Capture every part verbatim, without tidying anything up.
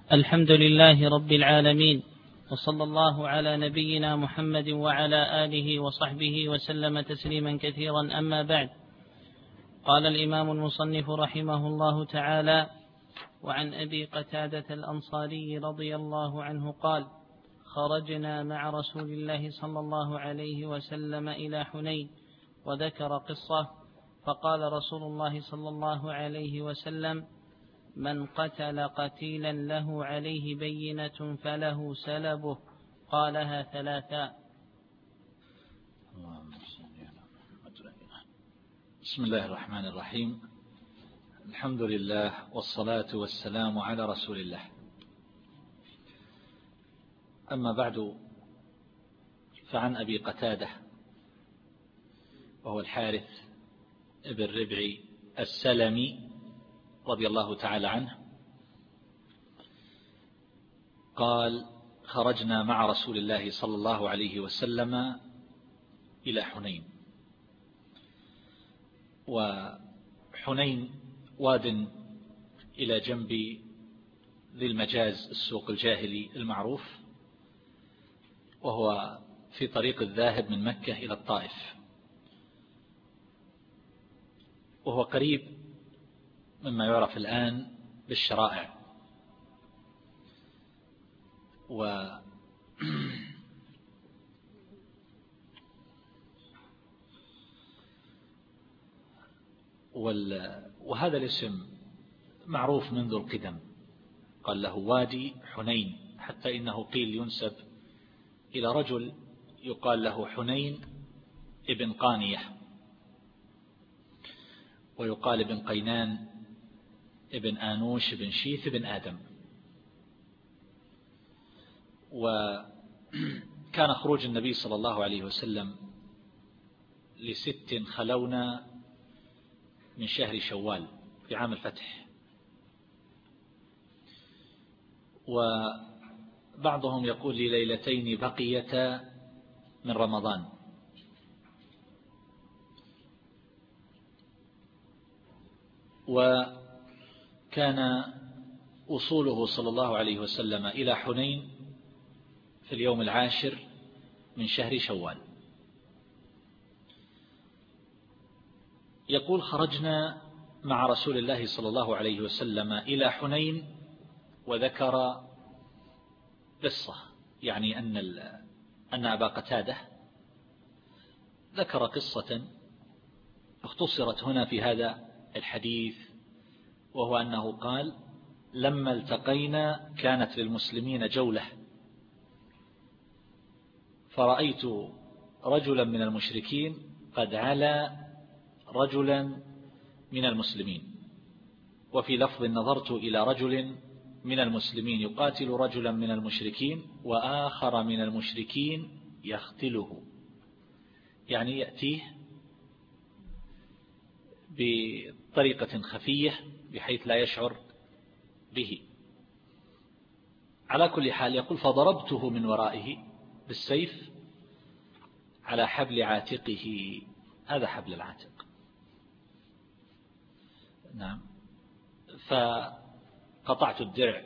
الحمد لله رب العالمين، وصلى الله على نبينا محمد وعلى آله وصحبه وسلم تسليما كثيرا. أما بعد، قال الإمام المصنف رحمه الله تعالى: وعن أبي قتادة الأنصاري رضي الله عنه قال: خرجنا مع رسول الله صلى الله عليه وسلم إلى حنين، وذكر قصة، فقال رسول الله صلى الله عليه وسلم: من قتل قتيلا له عليه بينة فله سلبه. قالها ثلاثا. بسم الله الرحمن الرحيم. الحمد لله والصلاة والسلام على رسول الله. أما بعد، فعن أبي قتادة وهو الحارث ابن ربعي السلمي رضي الله تعالى عنه قال: خرجنا مع رسول الله صلى الله عليه وسلم إلى حنين. وحنين واد إلى جنب ذي المجاز، السوق الجاهلي المعروف، وهو في طريق الذاهب من مكة إلى الطائف، وهو قريب مما يعرف الآن بالشرائع. و وهذا الاسم معروف منذ القدم، قال له وادي حنين، حتى إنه قيل ينسب إلى رجل يقال له حنين ابن قانية، ويقال ابن قينان ابن آنوش ابن شيث ابن آدم. وكان خروج النبي صلى الله عليه وسلم لست خلونا من شهر شوال في عام الفتح، وبعضهم يقول لليلتين بقيتا من رمضان. وكان وصوله صلى الله عليه وسلم إلى حنين في اليوم العاشر من شهر شوال. يقول: خرجنا مع رسول الله صلى الله عليه وسلم إلى حنين، وذكر قصة، يعني أن أن أبا قتادة ذكر قصة اختصرت هنا في هذا الحديث، وهو أنه قال: لما التقينا كانت للمسلمين جولة، فرأيت رجلا من المشركين قد علا رجلا من المسلمين، وفي لفظ: نظرت إلى رجل من المسلمين يقاتل رجلا من المشركين وآخر من المشركين يختله، يعني يأتيه بطريقة خفية بحيث لا يشعر به. على كل حال، يقول: فضربته من ورائه بالسيف على حبل عاتقه. هذا حبل العاتق، نعم. فقطعت الدرع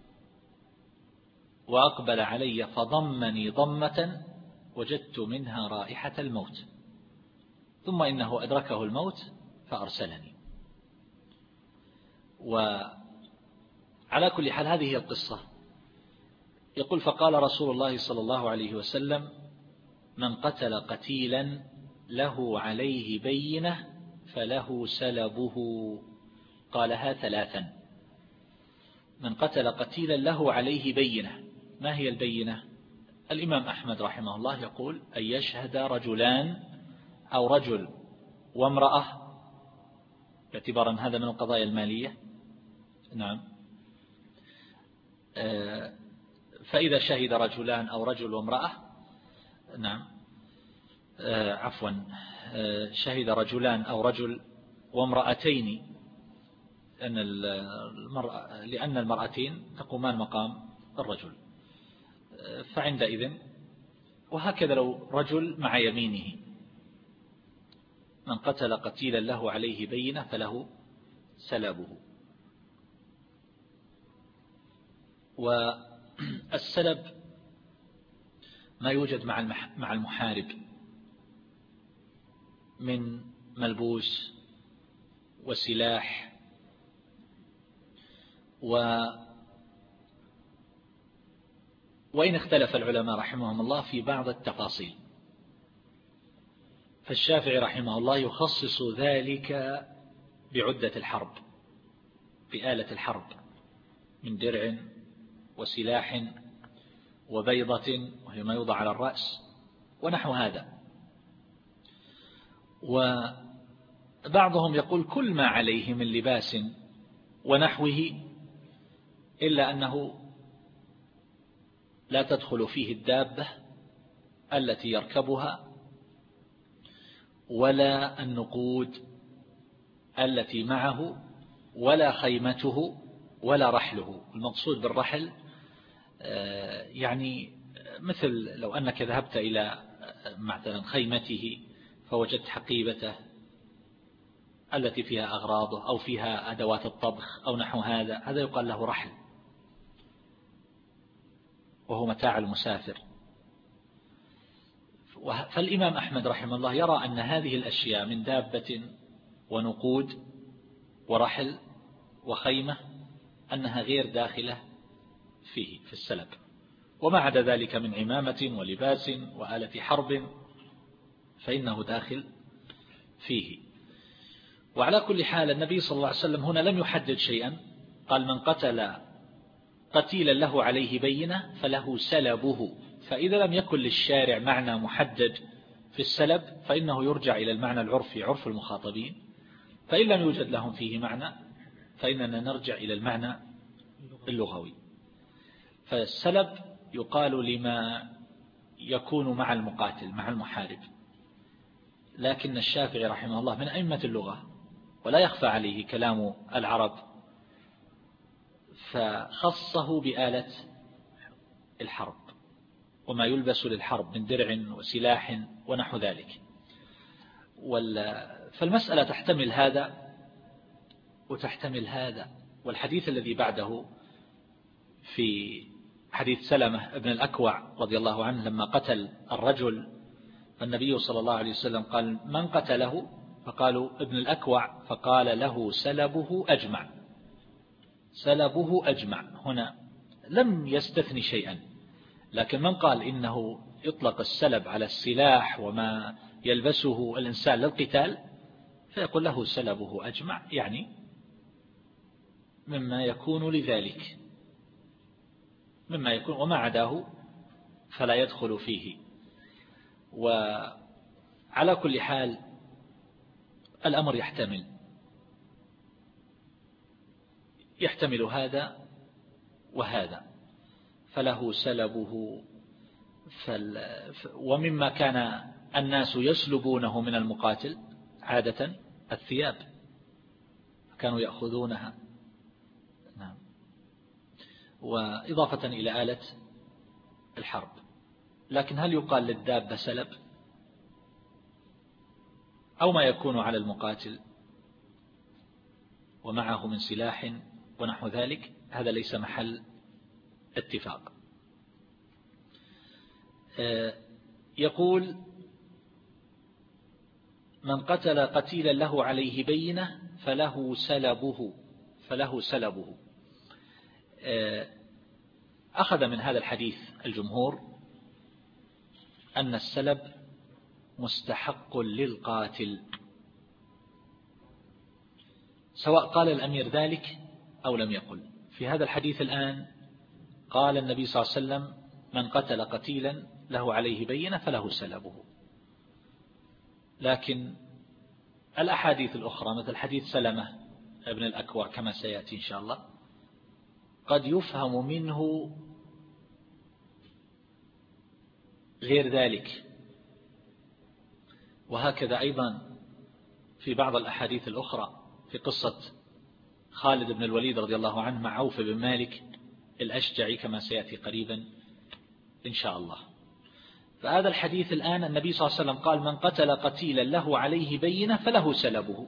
وأقبل علي فضمني ضمة وجدت منها رائحة الموت، ثم إنه أدركه الموت فأرسلني. وعلى كل حال، هذه هي القصة. يقول: فقال رسول الله صلى الله عليه وسلم: من قتل قتيلا له عليه بينة فله سلبه. قالها ثلاثا. من قتل قتيلا له عليه بينة. ما هي البينة؟ الإمام أحمد رحمه الله يقول: أن يشهد رجلان أو رجل وامرأة، باعتبارا هذا من القضايا المالية، نعم. فإذا شهد رجلان أو رجل وامرأة، نعم، عفوا، شهد رجلان أو رجل وامرأتين، أن المرأة لأن المرأتين تقومان مقام الرجل، فعندئذ، وهكذا لو رجل مع يمينه. من قتل قتيلا له عليه بينة فله سلبه. والسلب ما يوجد مع المحارب من ملبوس وسلاح و وإن اختلف العلماء رحمهم الله في بعض التفاصيل، فالشافعي رحمه الله يخصص ذلك بعدة الحرب، بآلة الحرب من درع وسلاح وبيضة وهي ما يوضع على الرأس ونحو هذا. وبعضهم يقول كل ما عليه من لباس ونحوه، إلا أنه لا تدخل فيه الدابة التي يركبها ولا النقود التي معه ولا خيمته ولا رحله. المقصود بالرحل يعني مثل لو أنك ذهبت إلى مثلا خيمته فوجدت حقيبته التي فيها أغراضه أو فيها أدوات الطبخ أو نحو هذا، هذا يقال له رحل، وهو متاع المسافر. فالإمام أحمد رحمه الله يرى أن هذه الأشياء من دابة ونقود ورحل وخيمة أنها غير داخلة فيه في السلب، وما عدا ذلك من عمامة ولباس وآلة حرب فإنه داخل فيه. وعلى كل حال النبي صلى الله عليه وسلم هنا لم يحدد شيئا، قال من قتل قتيلا له عليه بينة فله سلبه، فإذا لم يكن للشارع معنى محدد في السلب فإنه يرجع إلى المعنى العرفي عرف المخاطبين، فإن لم يوجد لهم فيه معنى فإننا نرجع إلى المعنى اللغوي. فالسلب يقال لما يكون مع المقاتل مع المحارب، لكن الشافعي رحمه الله من أئمة اللغة ولا يخفى عليه كلام العرب، فخصه بآلة الحرب وما يلبس للحرب من درع وسلاح ونحو ذلك. فالمسألة تحتمل هذا وتحتمل هذا. والحديث الذي بعده في حديث سلمة ابن الأكوع رضي الله عنه لما قتل الرجل، فالنبي صلى الله عليه وسلم قال من قتله؟ فقالوا ابن الأكوع، فقال له سلبه أجمع. سلبه أجمع هنا لم يستثني شيئا، لكن من قال إنه يطلق السلب على السلاح وما يلبسه الإنسان للقتال فيقول له سلبه أجمع، يعني مما يكون لذلك، مما يكون، وما عداه فلا يدخل فيه. وعلى كل حال الأمر يحتمل يحتمل هذا وهذا، فله سلبه. فال... ومما كان الناس يسلبونه من المقاتل عادة الثياب، كانوا يأخذونها، نعم، وإضافة إلى آلة الحرب. لكن هل يقال للدابة سلب أو ما يكون على المقاتل ومعه من سلاح ونحو ذلك؟ هذا ليس محل اتفاق. يقول من قتل قتيلا له عليه بينة فله سلبه فله سلبه. أخذ من هذا الحديث الجمهور أن السلب مستحق للقاتل، سواء قال الأمير ذلك أو لم يقل. في هذا الحديث الآن قال النبي صلى الله عليه وسلم من قتل قتيلا له عليه بينة فله سلبه، لكن الأحاديث الأخرى مثل حديث سلمة ابن الأكوع كما سيأتي إن شاء الله قد يفهم منه غير ذلك، وهكذا أيضا في بعض الأحاديث الأخرى في قصة خالد بن الوليد رضي الله عنه مع عوف بن مالك الأشجعي كما سيأتي قريبا إن شاء الله. فهذا الحديث الآن النبي صلى الله عليه وسلم قال من قتل قتيلا له عليه بينة فله سلبه،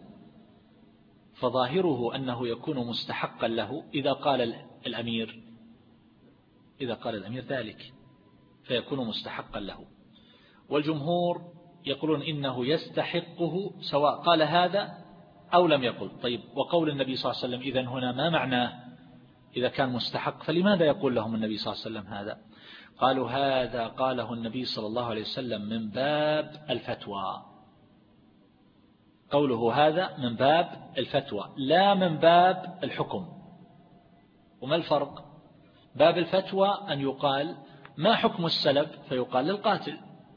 فظاهره أنه يكون مستحقا له إذا قال الأمير إذا قال الأمير ذلك فيكون مستحقا له. والجمهور يقولون إنه يستحقه سواء قال هذا أو لم يقل. طيب وقول النبي صلى الله عليه وسلم إذن هنا ما معناه إذا كان مستحق؟ فلماذا يقول لهم النبي صلى الله عليه وسلم هذا؟ قالوا هذا قاله النبي صلى الله عليه وسلم من باب الفتوى. قوله هذا من باب الفتوى لا من باب الحكم. وما الفرق؟ باب الفتوى أن يقال ما حكم السلب فيقال للقاتل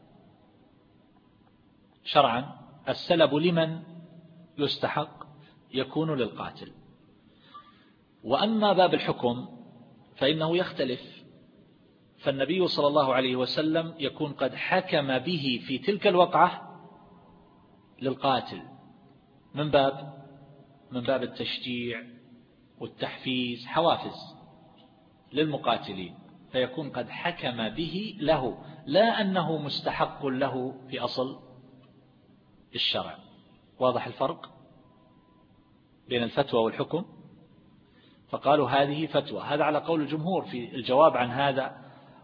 شرعا. السلب لمن يستحق؟ يكون للقاتل. وأما باب الحكم فإنه يختلف، فالنبي صلى الله عليه وسلم يكون قد حكم به في تلك الوقعة للقاتل من باب من باب التشجيع والتحفيز، حوافز للمقاتلين، فيكون قد حكم به له لا أنه مستحق له في أصل الشرع. واضح الفرق بين الفتوى والحكم؟ فقالوا هذه فتوى. هذا على قول الجمهور في الجواب عن هذا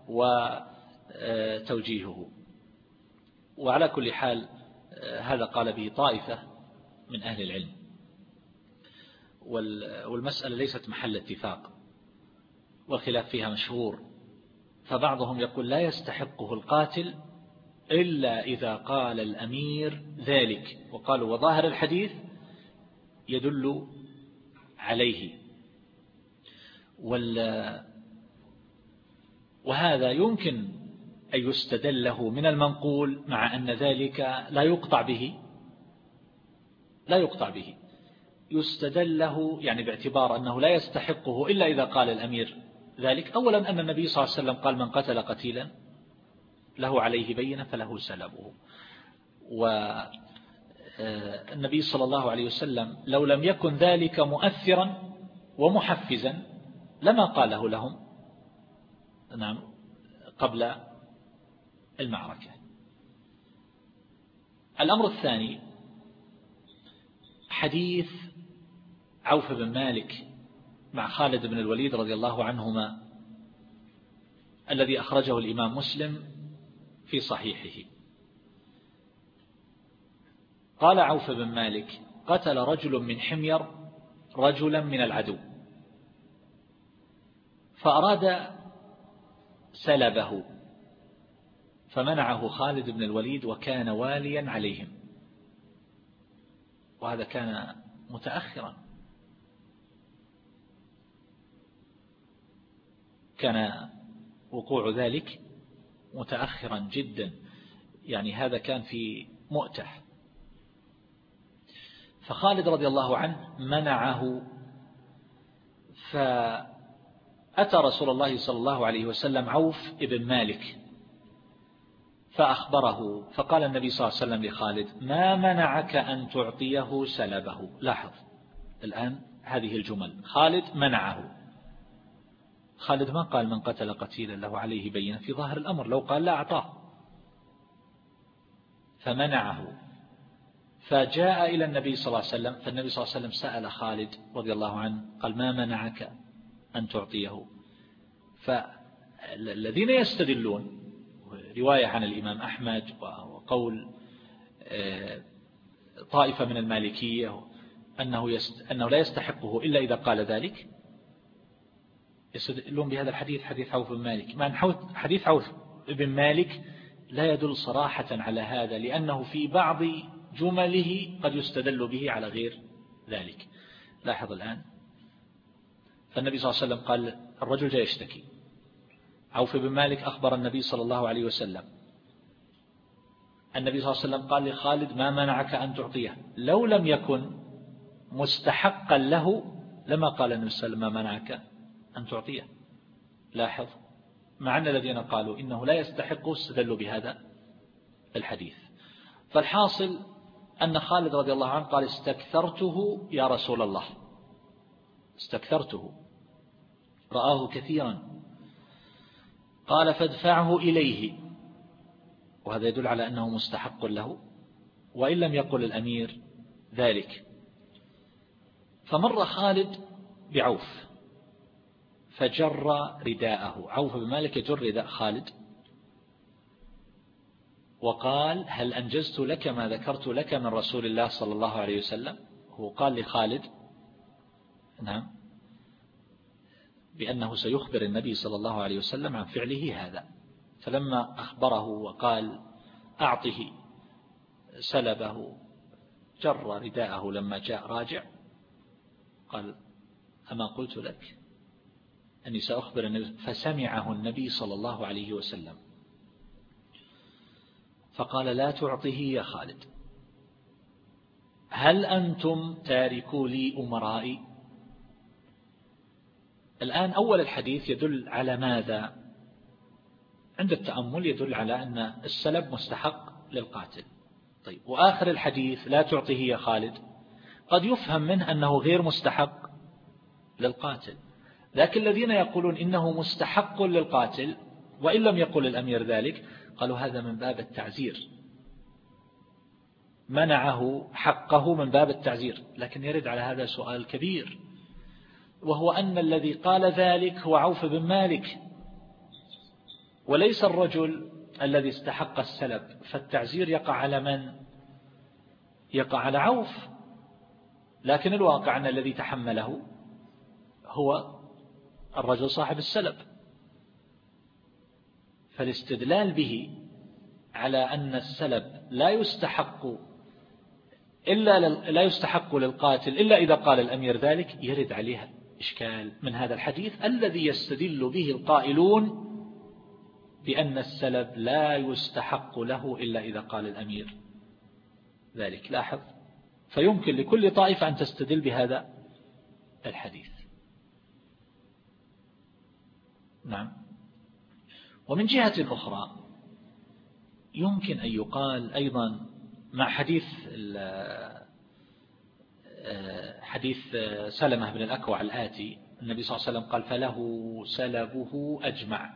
وتوجيهه. وعلى كل حال هذا قال به طائفة من أهل العلم، والمسألة ليست محل اتفاق والخلاف فيها مشهور. فبعضهم يقول لا يستحقه القاتل إلا إذا قال الأمير ذلك، وقالوا وظاهر الحديث يدل عليه. وهذا يمكن أن يستدل له من المنقول، مع أن ذلك لا يقطع به لا يقطع به يستدل له يعني باعتبار أنه لا يستحقه إلا إذا قال الأمير ذلك. أولا أن النبي صلى الله عليه وسلم قال من قتل قتيلا له عليه بينة فله سلبه. والنبي صلى الله عليه وسلم لو لم يكن ذلك مؤثرا ومحفزا لما قاله لهم نعم قبل المعركة. الأمر الثاني حديث عوف بن مالك مع خالد بن الوليد رضي الله عنهما الذي أخرجه الإمام مسلم في صحيحه. قال عوف بن مالك قتل رجل من حمير رجلا من العدو فأراد سلبه فمنعه خالد بن الوليد وكان واليا عليهم، وهذا كان متأخرا، كان وقوع ذلك متأخرا جدا، يعني هذا كان في مؤتة. فخالد رضي الله عنه منعه، فأتى رسول الله صلى الله عليه وسلم عوف ابن مالك فأخبره، فقال النبي صلى الله عليه وسلم لخالد ما منعك أن تعطيه سلبه. لاحظ الآن هذه الجمل، خالد منعه. خالد ما قال من قتل قتيلا له عليه بينة في ظاهر الأمر، لو قال لا أعطاه، فمنعه. فجاء إلى النبي صلى الله عليه وسلم، فالنبي صلى الله عليه وسلم سأل خالد رضي الله عنه قال ما منعك أن تعطيه؟ فالذين يستدلون رواية عن الإمام أحمد وقول طائفة من المالكية أنه, يست أنه لا يستحقه إلا إذا قال ذلك، يستدلون بهذا الحديث حديث عوف بن مالك، مع أن حديث عوف بن مالك لا يدل صراحة على هذا، لأنه في بعض جمله قد يستدل به على غير ذلك. لاحظ الآن، فالنبي صلى الله عليه وسلم قال الرجل جاء يشتكي، عوف بن مالك أخبر النبي صلى الله عليه وسلم، النبي صلى الله عليه وسلم قال لخالد ما منعك أن تعطيه؟ لو لم يكن مستحقا له لما قال النبي صلى الله عليه وسلم ما منعك أن تعطيه. لاحظ، مع أن الذين قالوا إنه لا يستحقه استدلوا بهذا الحديث. فالحاصل أن خالد رضي الله عنه قال استكثرته يا رسول الله، استكثرته، رآه كثيرا. قال فادفعه إليه، وهذا يدل على أنه مستحق له وإن لم يقل الأمير ذلك. فمر خالد بعوف فجر رداءه. عوف بن مالك يجر رداء خالد وقال: هل أنجزت لك ما ذكرت لك من رسول الله صلى الله عليه وسلم؟ هو قال لخالد نعم بأنه سيخبر النبي صلى الله عليه وسلم عن فعله هذا. فلما أخبره وقال أعطه سلبه جر رداءه لما جاء راجع قال: أما قلت لك أني سأخبر النبي؟ فسمعه النبي صلى الله عليه وسلم فقال: لا تعطه يا خالد، هل أنتم تاركوا لي أمرائي؟ الآن أول الحديث يدل على ماذا؟ عند التأمل يدل على أن السلب مستحق للقاتل. طيب، وآخر الحديث لا تعطه يا خالد قد يفهم منه أنه غير مستحق للقاتل، لكن الذين يقولون إنه مستحق للقاتل وإن لم يقل الأمير ذلك قالوا هذا من باب التعزير، منعه حقه من باب التعزير. لكن يرد على هذا سؤال كبير، وهو أن الذي قال ذلك هو عوف بن مالك وليس الرجل الذي استحق السلب، فالتعزير يقع على من؟ يقع على عوف، لكن الواقع أن الذي تحمله هو الرجل صاحب السلب. فالاستدلال به على أن السلب لا يستحق إلا لا يستحق للقاتل إلا إذا قال الأمير ذلك يرد عليها إشكال من هذا الحديث الذي يستدل به القائلون بأن السلب لا يستحق له إلا إذا قال الأمير ذلك. لاحظ، فيمكن لكل طائفة أن تستدل بهذا الحديث. نعم. ومن جهة أخرى يمكن أن يقال أيضا مع حديث حديث سلمة بن الأكوع الآتي، النبي صلى الله عليه وسلم قال: فله سلبه أجمع.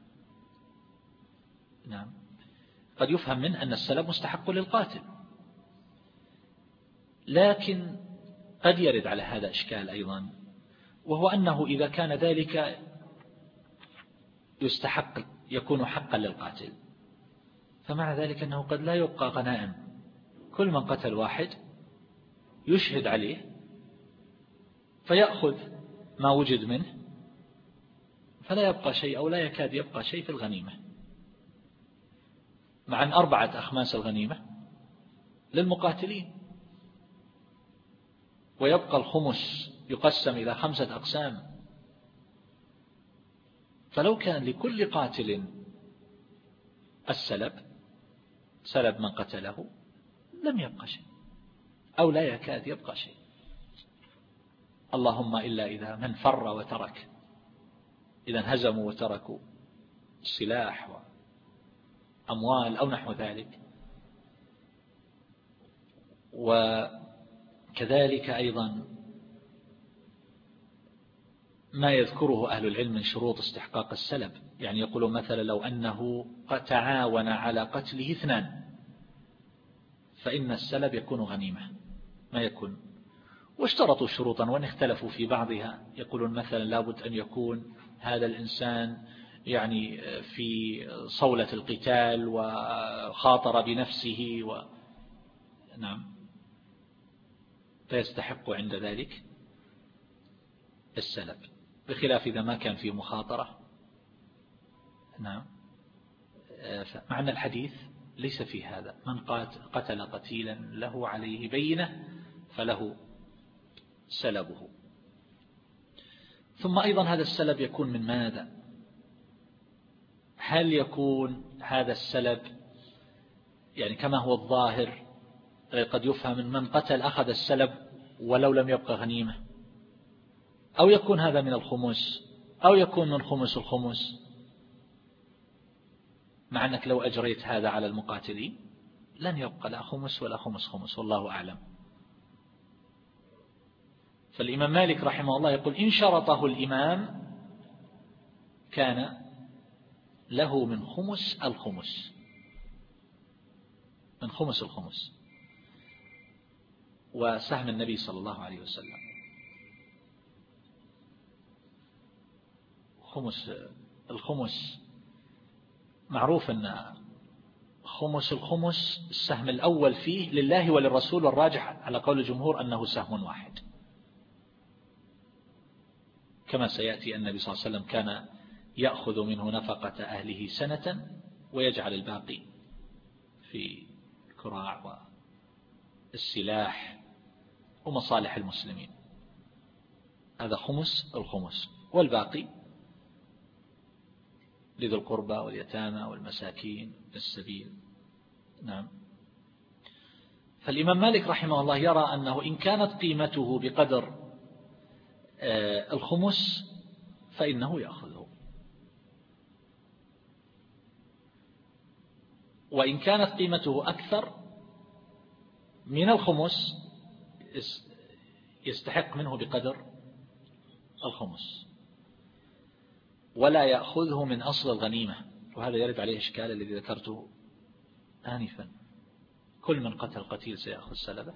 نعم. قد يفهم منه أن السلب مستحق للقاتل، لكن قد يرد على هذا إشكال أيضا، وهو أنه إذا كان ذلك يستحق يكون حقا للقاتل، فمع ذلك أنه قد لا يبقى غنائم. كل من قتل واحد يشهد عليه فيأخذ ما وجد منه، فلا يبقى شيء أو لا يكاد يبقى شيء في الغنيمة، مع أن أربعة أخماس الغنيمة للمقاتلين، ويبقى الخمس يقسم إلى خمسة أقسام. فلو كان لكل قاتل السلب سلب من قتله لم يبقى شيء أو لا يكاد يبقى شيء، اللهم إلا إذا من فر وترك، إذا انهزموا وتركوا السلاح وأموال أو نحو ذلك. وكذلك أيضا ما يذكره أهل العلم من شروط استحقاق السلب، يعني يقولون مثلا لو أنه تعاون على قتله اثنان فإن السلب يكون غنيمة، ما يكون. واشترطوا شروطا وان اختلفوا في بعضها، يقولون مثلا لابد أن يكون هذا الإنسان يعني في صولة القتال وخاطر بنفسه و... نعم فيستحق عند ذلك السلب، بخلاف إذا ما كان في مخاطرة. نعم. معنى الحديث ليس في هذا، من قتل قتيلا له عليه بينة فله سلبه. ثم أيضا هذا السلب يكون من ماذا؟ هل يكون هذا السلب يعني كما هو الظاهر قد يفهم من من قتل أخذ السلب ولو لم يبقى غنيمة، أو يكون هذا من الخمس، أو يكون من خمس الخمس، مع أنك لو أجريت هذا على المقاتلين لن يبقى لا خمس ولا خمس خمس، والله أعلم. فالإمام مالك رحمه الله يقول إن شرطه الإمام كان له من خمس الخمس، من خمس الخمس، وسهم النبي صلى الله عليه وسلم. خمس الخمس معروف أن خمس الخمس السهم الأول فيه لله وللرسول، والراجح على قول الجمهور أنه سهم واحد، كما سيأتي النبي صلى الله عليه وسلم كان يأخذ منه نفقة أهله سنة ويجعل الباقي في الكراع والسلاح ومصالح المسلمين. هذا خمس الخمس، والباقي لذي القربى واليتامى والمساكين السبيل. نعم. فالإمام مالك رحمه الله يرى أنه إن كانت قيمته بقدر الخمس فإنه يأخذه، وإن كانت قيمته أكثر من الخمس يستحق منه بقدر الخمس، ولا يأخذه من أصل الغنيمة. وهذا يرد عليه إشكال الذي ذكرته آنفا، كل من قتل قتيل سيأخذ سلبه،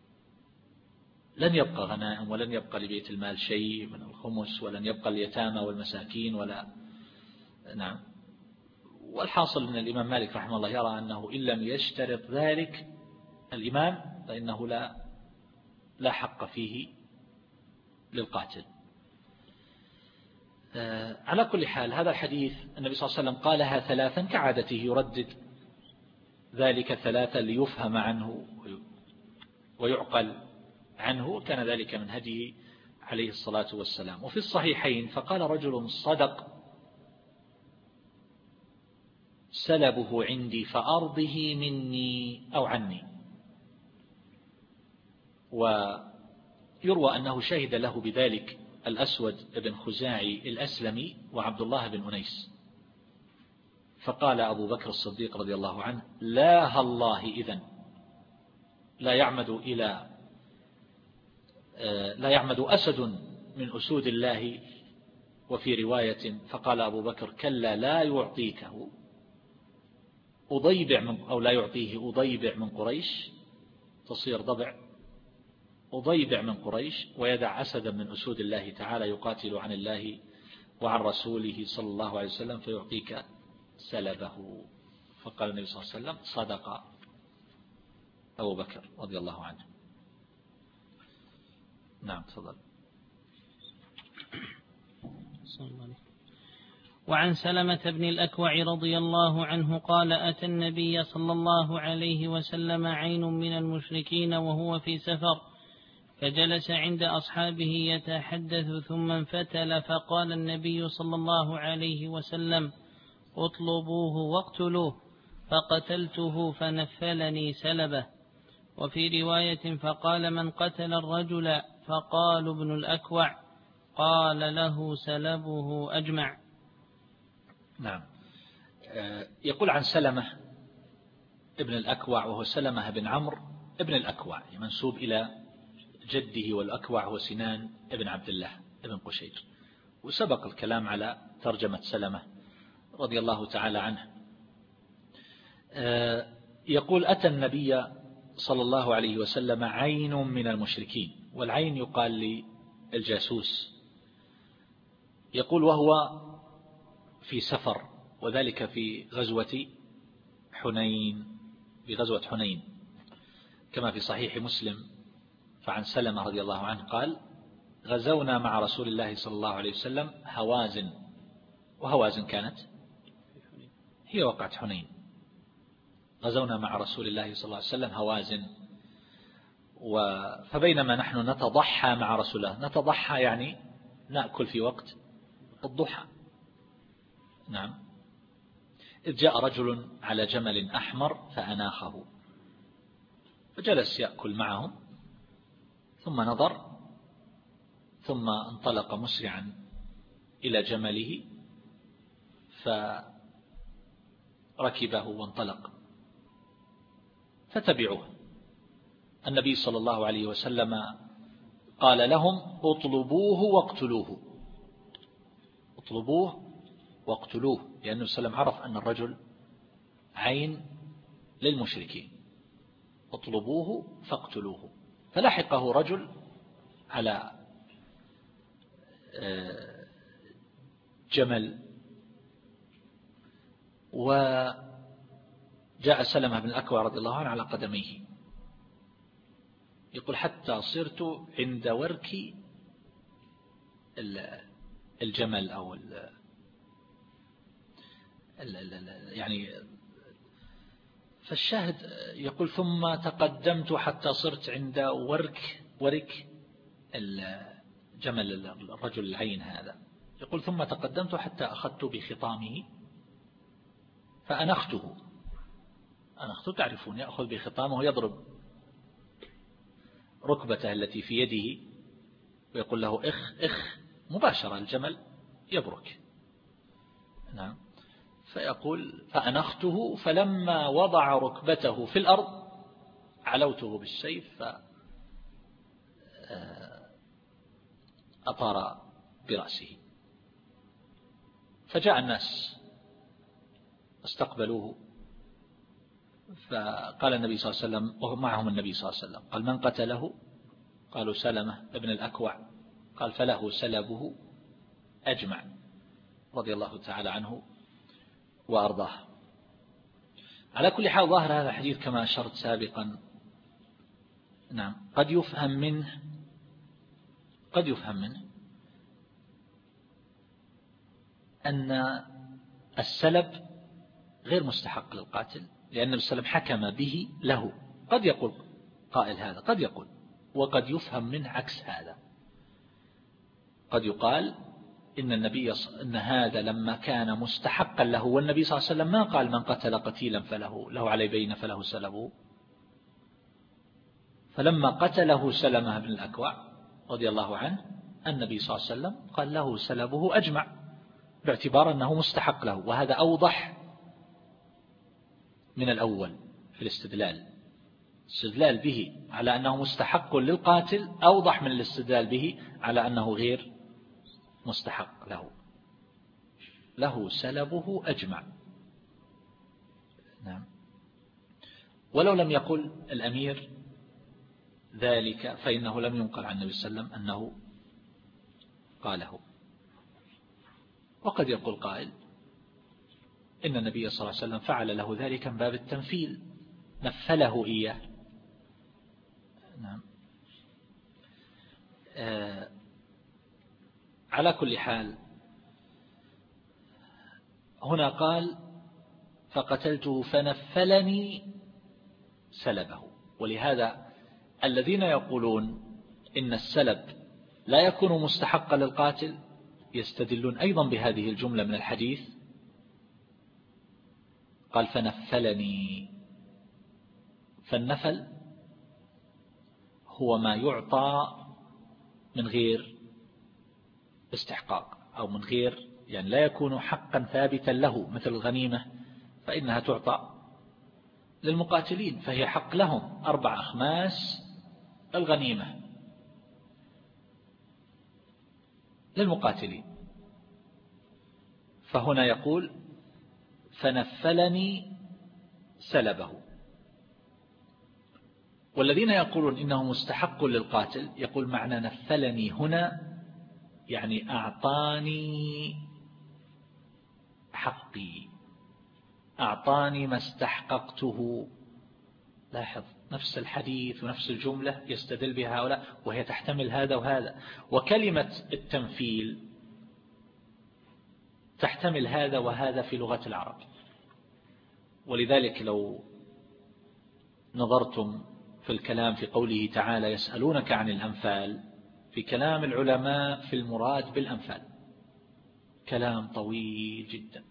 لن يبقى غنائم ولن يبقى لبيت المال شيء من الخمس، ولن يبقى اليتامى والمساكين ولا. نعم. والحاصل أن الإمام مالك رحمه الله يرى أنه إن لم يشترط ذلك الإمام فإنه لا لا حق فيه للقاتل. على كل حال هذا الحديث النبي صلى الله عليه وسلم قالها ثلاثا كعادته، يردد ذلك ثلاثا ليفهم عنه ويعقل عنه، كان ذلك من هديه عليه الصلاة والسلام. وفي الصحيحين فقال رجل صدق سلبه عندي فأرضه مني أو عني. ويروى أنه شهد له بذلك الأسود بن خزاعي الأسلمي وعبد الله بن أنيس، فقال أبو بكر الصديق رضي الله عنه لا هالله إذن لا يعمد إلى لا يعمد أسد من أسود الله. وفي رواية فقال أبو بكر كلا لا يعطيكه أضيبع من أو لا يعطيه أضيبع من قريش، تصير ضبع أضيبع من قريش ويدع أسدا من أسود الله تعالى يقاتل عن الله وعن رسوله صلى الله عليه وسلم فيعطيك سلبه. فقال النبي صلى الله عليه وسلم صدق أبو بكر رضي الله عنه. نعم تفضل. وعن سلمة بن الأكوع رضي الله عنه قال أتى النبي صلى الله عليه وسلم عين من المشركين وهو في سفر، فجلس عند أصحابه يتحدث ثم انفتل، فقال النبي صلى الله عليه وسلم اطلبوه واقتلوه، فقتلته فنفلني سلبه. وفي رواية فقال من قتل الرجل، فقال ابن الأكوع قال له سلبه أجمع. نعم. يقول عن سلمة ابن الأكوع وهو سلمة بن عمرو ابن الأكوع منسوب إلى جده، والأكوع هو سنان ابن عبد الله ابن قشير، وسبق الكلام على ترجمة سلمة رضي الله تعالى عنه. يقول أتى النبي صلى الله عليه وسلم عين من المشركين، والعين يقال للجاسوس. يقول وهو في سفر، وذلك في غزوة حنين، في غزوة حنين كما في صحيح مسلم. فعن سلمة رضي الله عنه قال غزونا مع رسول الله صلى الله عليه وسلم هوازن، وهوازن كانت هي وقعت حنين. غزونا مع رسول الله صلى الله عليه وسلم هوازن، فبينما نحن نتضحى مع رسول الله، نتضحى يعني نأكل في وقت الضحى. نعم. إذ جاء رجل على جمل أحمر فأناخه، فجلس يأكل معهم، ثم نظر، ثم انطلق مسرعا إلى جمله فركبه وانطلق، فتبعوه. النبي صلى الله عليه وسلم قال لهم اطلبوه واقتلوه، اطلبوه واقتلوه، لأنه صلى الله عليه وسلم عرف أن الرجل عين للمشركين. اطلبوه فاقتلوه. فلحقه رجل على جمل، وجاء سلمة بن الأكوع رضي الله عنه على قدميه، يقول حتى صرت عند ورك الجمل أو ال يعني. فالشاهد يقول ثم تقدمت حتى صرت عند ورك ورك الجمل الرجل العين هذا، يقول ثم تقدمت حتى أخذت بخطامه فأنخته. أنخته تعرفون، يأخذ بخطامه يضرب ركبته التي في يده ويقول له إخ إخ، مباشرة الجمل يبرك. نعم. فيقول فأنخته فلما وضع ركبته في الأرض علوته بالسيف فأطار برأسه. فجاء الناس استقبلوه، فقال النبي صلى الله عليه وسلم وهم معهم النبي صلى الله عليه وسلم، قال من قتله؟ قالوا سلمة ابن الأكوع. قال فله سلبه أجمع رضي الله تعالى عنه وأرضاه. على كل حال ظاهر هذا الحديث كما أشرت سابقا، نعم، قد يفهم منه قد يفهم منه أن السلب غير مستحق للقاتل، لأن النبي صلى الله عليه وسلم حكم به له. قد يقول قائل هذا، قد يقول، وقد يفهم منه عكس هذا. قد يقال إن النبي إن هذا لما كان مستحقا له، والنبي صلى الله عليه وسلم ما قال من قتل قتيلا فله له عليه بينة فله سلبه، فلما قتله سلمة بن الأكوع رضي الله عنه النبي صلى الله عليه وسلم قال له سلبه أجمع، باعتبار أنه مستحق له. وهذا أوضح من الأول في الاستدلال. الاستدلال به على أنه مستحق للقاتل أوضح من الاستدلال به على أنه غير مستحق له. له سلبه أجمع. نعم. ولو لم يقل الأمير ذلك فإنه لم ينقل عن النبي صلى الله عليه وسلم أنه قاله. وقد يقول قائل إن النبي صلى الله عليه وسلم فعل له ذلك من باب التنفيل، نفله إياه. نعم. آه على كل حال هنا قال فقتلته فنفلني سلبه. ولهذا الذين يقولون إن السلب لا يكون مستحقا للقاتل يستدلون أيضا بهذه الجملة من الحديث، قال فنفلني. فالنفل هو ما يعطى من غير استحقاق أو من غير، يعني لا يكون حقا ثابتا له، مثل الغنيمة فإنها تعطى للمقاتلين فهي حق لهم، أربع أخماس الغنيمة للمقاتلين. فهنا يقول فنفلني سلبه. والذين يقولون إنه مستحق للقاتل يقول معنى نفلني هنا يعني أعطاني حقي، أعطاني ما استحققته. لاحظ نفس الحديث ونفس الجملة يستدل بها هؤلاء وهي تحتمل هذا وهذا. وكلمة التنفيل تحتمل هذا وهذا في لغة العرب. ولذلك لو نظرتم في الكلام في قوله تعالى يسألونك عن الأنفال، في كلام العلماء في المراد بالأنفال كلام طويل جدا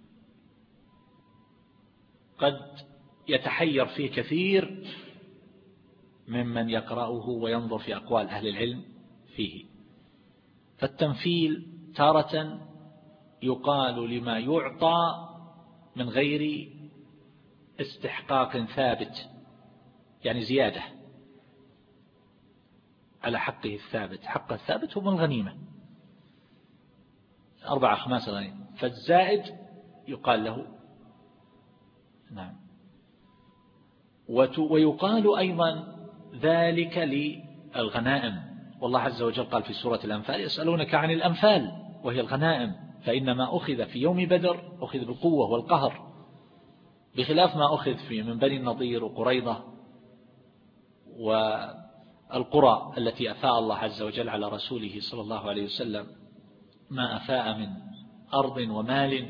قد يتحير فيه كثير ممن يقرأه وينظر في أقوال أهل العلم فيه. فالتنفيل تارة يقال لما يعطى من غير استحقاق ثابت، يعني زيادة على حقه الثابت. حقه الثابت هو من الغنيمة، أربع أخماس غنيمة، فالزائد يقال له. نعم. ويقال أيضا ذلك للغنائم، والله عز وجل قال في سورة الأنفال يسألونك عن الأنفال وهي الغنائم، فإنما أخذ في يوم بدر أخذ بالقوة والقهر، بخلاف ما أخذ في من بني النضير وقريضة والقرى التي أفاء الله عز وجل على رسوله صلى الله عليه وسلم ما أفاء من أرض ومال،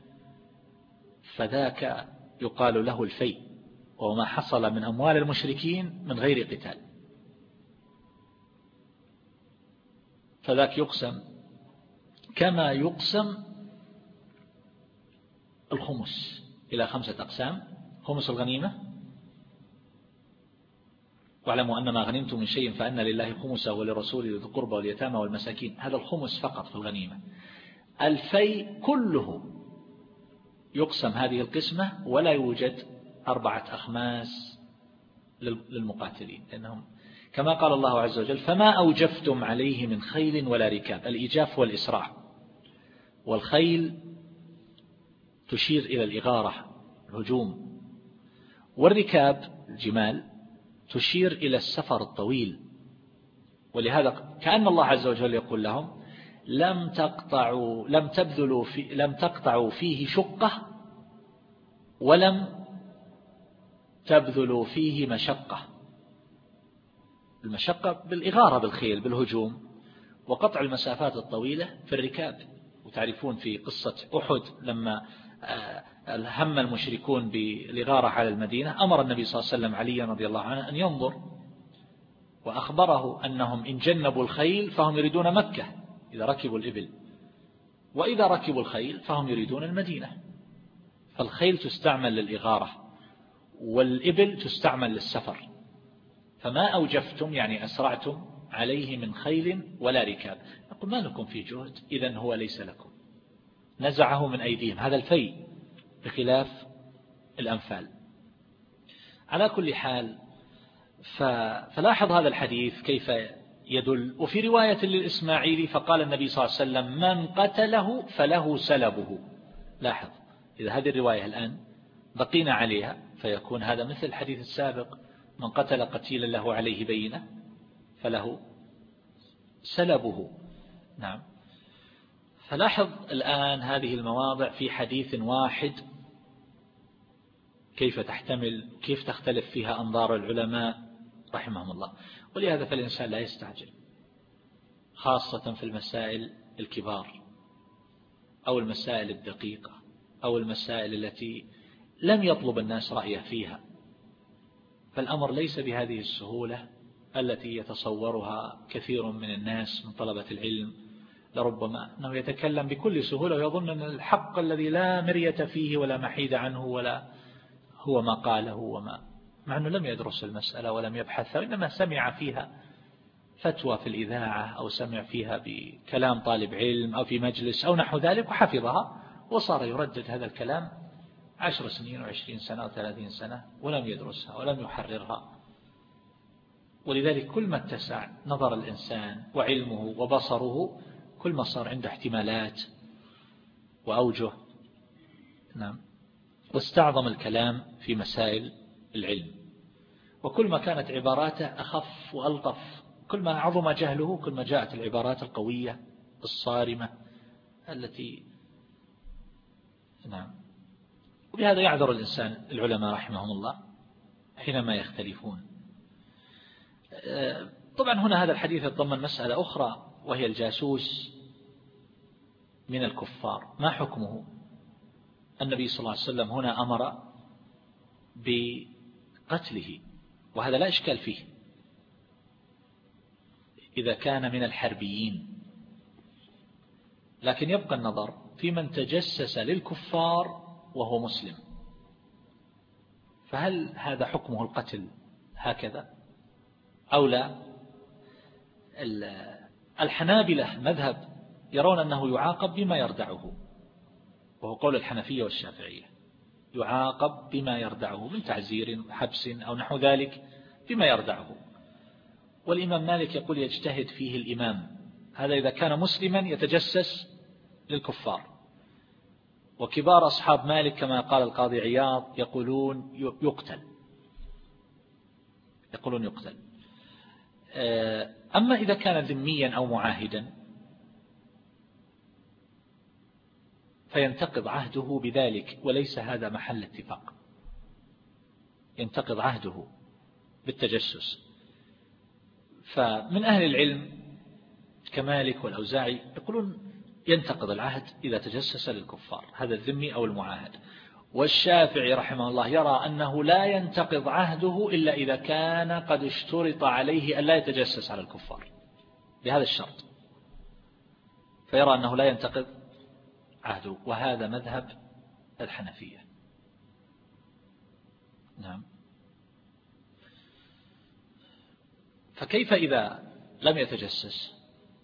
فذاك يقال له الفيء، وما حصل من أموال المشركين من غير قتال، فذاك يقسم كما يقسم الخمس إلى خمسة أقسام: خمس الغنيمة، واعلموا أن ما غنمتم من شيء فأن لله خمسه ولرسوله ذي القربى واليتامى والمساكين، هذا الخمس فقط في الغنيمة. الفيء كله يقسم هذه القسمة، ولا يوجد أربعة أخماس للمقاتلين، لأنهم كما قال الله عز وجل: فما أوجفتم عليه من خيل ولا ركاب. الإيجاف والإسراع، والخيل تشير إلى الإغارة الهجوم، والركاب الجمال تشير إلى السفر الطويل. ولهذا كأن الله عز وجل يقول لهم: لم تقطعوا لم تبذلوا في لم تقطعوا فيه شقة ولم تبذلوا فيه مشقة. المشقة بالإغارة بالخيل بالهجوم، وقطع المسافات الطويلة في الركاب. وتعرفون في قصة أحد لما هم المشركون بالإغارة على المدينة، أمر النبي صلى الله عليه وسلم عليا رضي الله عنه أن ينظر، وأخبره أنهم إن جنبوا الخيل فهم يريدون مكة إذا ركبوا الإبل، وإذا ركبوا الخيل فهم يريدون المدينة. فالخيل تستعمل للإغارة، والإبل تستعمل للسفر. فما أوجفتم يعني أسرعتم عليه من خيل ولا ركاب. يقول: ما لكم في جهد، إذن هو ليس لكم. نزعه من أيديهم، هذا الفيء بخلاف الأنفال. على كل حال، فلاحظ هذا الحديث كيف يدل. وفي رواية للإسماعيلي فقال النبي صلى الله عليه وسلم: من قتله فله سلبه. لاحظ، إذا هذه الرواية الآن بقينا عليها فيكون هذا مثل الحديث السابق: من قتل قتيلا له عليه بينة فله سلبه. نعم. فلاحظ الآن هذه المواضع في حديث واحد كيف تحتمل كيف تختلف فيها أنظار العلماء رحمهم الله. ولهذا فالإنسان لا يستعجل، خاصة في المسائل الكبار أو المسائل الدقيقة أو المسائل التي لم يطلب الناس رأيه فيها. فالأمر ليس بهذه السهولة التي يتصورها كثير من الناس من طلبة العلم. لربما أنه يتكلم بكل سهولة ويظن أن الحق الذي لا مرية فيه ولا محيد عنه ولا هو ما قاله وما مع أنه لم يدرس المسألة ولم يبحث، وإنما سمع فيها فتوى في الإذاعة أو سمع فيها بكلام طالب علم أو في مجلس أو نحو ذلك وحفظها، وصار يردد هذا الكلام عشر سنين وعشرين سنة وثلاثين سنة ولم يدرسها ولم يحررها. ولذلك كل ما اتسع نظر الإنسان وعلمه وبصره كل ما صار عنده احتمالات وأوجه. نعم. واستعظم الكلام في مسائل العلم، وكل ما كانت عباراته أخف وألطف، كل ما عظم جهله كل ما جاءت العبارات القوية الصارمة التي نعم. وبهذا يعذر الإنسان العلماء رحمهم الله حينما يختلفون. طبعا هنا هذا الحديث يتضمن مسألة أخرى، وهي الجاسوس من الكفار، ما حكمه؟ النبي صلى الله عليه وسلم هنا أمر بقتله، وهذا لا إشكال فيه إذا كان من الحربيين، لكن يبقى النظر في من تجسس للكفار وهو مسلم، فهل هذا حكمه القتل هكذا أو لا؟ الحنابلة مذهب يرون أنه يعاقب بما يردعه، وهو قول الحنفية والشافعية، يعاقب بما يردعه من تعزير حبس أو نحو ذلك بما يردعه. والإمام مالك يقول يجتهد فيه الإمام، هذا إذا كان مسلما يتجسس للكفار. وكبار أصحاب مالك كما قال القاضي عياض يقولون يقتل يقولون يقتل أما إذا كان ذميا أو معاهدا فينتقض عهده بذلك، وليس هذا محل اتفاق. ينتقض عهده بالتجسس. فمن أهل العلم كمالك والأوزاعي يقولون ينتقض العهد إذا تجسس للكفار، هذا الذمي أو المعاهد. والشافعي رحمه الله يرى أنه لا ينتقض عهده إلا إذا كان قد اشترط عليه أن لا يتجسس على الكفار بهذا الشرط، فيرى أنه لا ينتقض عهده، وهذا مذهب الحنفية. نعم. فكيف إذا لم يتجسس؟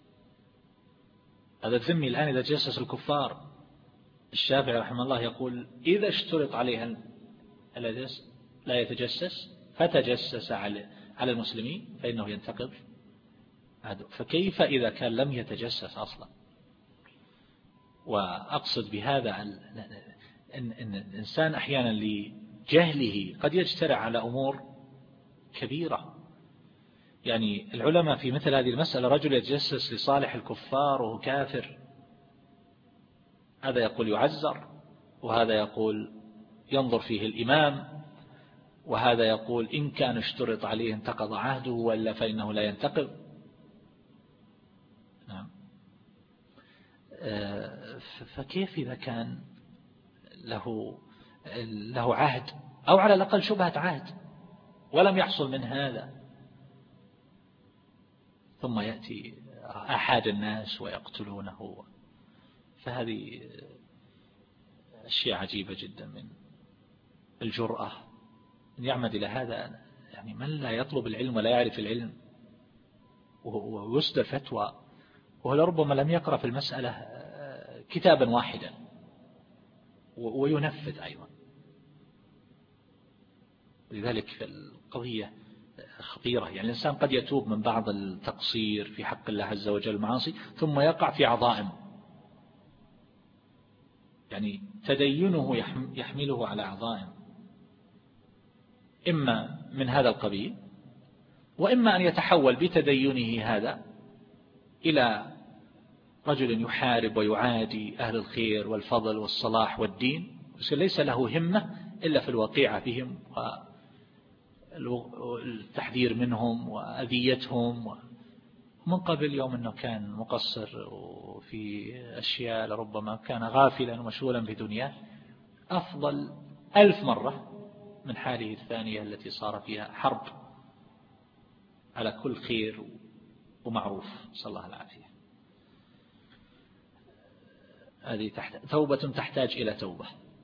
هذا الذمي الآن إذا تجسس الكفار، الشافعي رحمه الله يقول إذا اشترط عليه لا يتجسس فتجسس على المسلمين فإنه ينتقض عهده. فكيف إذا كان لم يتجسس أصلا؟ وأقصد بهذا أن الإنسان أحيانا لجهله قد يجترع على أمور كبيرة. يعني العلماء في مثل هذه المسألة رجل يتجسس لصالح الكفار وهو كافر، هذا يقول يعزر، وهذا يقول ينظر فيه الإمام، وهذا يقول إن كان اشترط عليه انتقض عهده ولا فإنه لا ينتقض. نعم. فكيف إذا كان له له عهد أو على الأقل شبهة عهد ولم يحصل من هذا، ثم يأتي أحد الناس ويقتلونه؟ فهذه أشياء عجيبة جدا من الجرأة أن يعمد إلى هذا. يعني من لا يطلب العلم ولا يعرف العلم ويصدر فتوى وهو لربما لم يقرأ في المسألة كتابا واحدا وينفذ أيضا. لذلك القضية خطيرة. يعني الإنسان قد يتوب من بعض التقصير في حق الله عز وجل المعاصي ثم يقع في عظائم، يعني تدينه يحمله على عظائم، إما من هذا القبيل، وإما أن يتحول بتدينه هذا إلى رجل يحارب ويعادي أهل الخير والفضل والصلاح والدين، ليس له همة إلا في الوقيعة بهم والتحذير منهم وأذيتهم. من قبل يوم أنه كان مقصر في أشياء لربما كان غافلا ومشغولا بدنياه، أفضل ألف مرة من حاله الثانية التي صار فيها حرب على كل خير ومعروف، صلى الله العافية. هذه تحت... توبة تحتاج إلى توبة.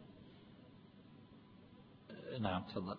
نعم تفضل.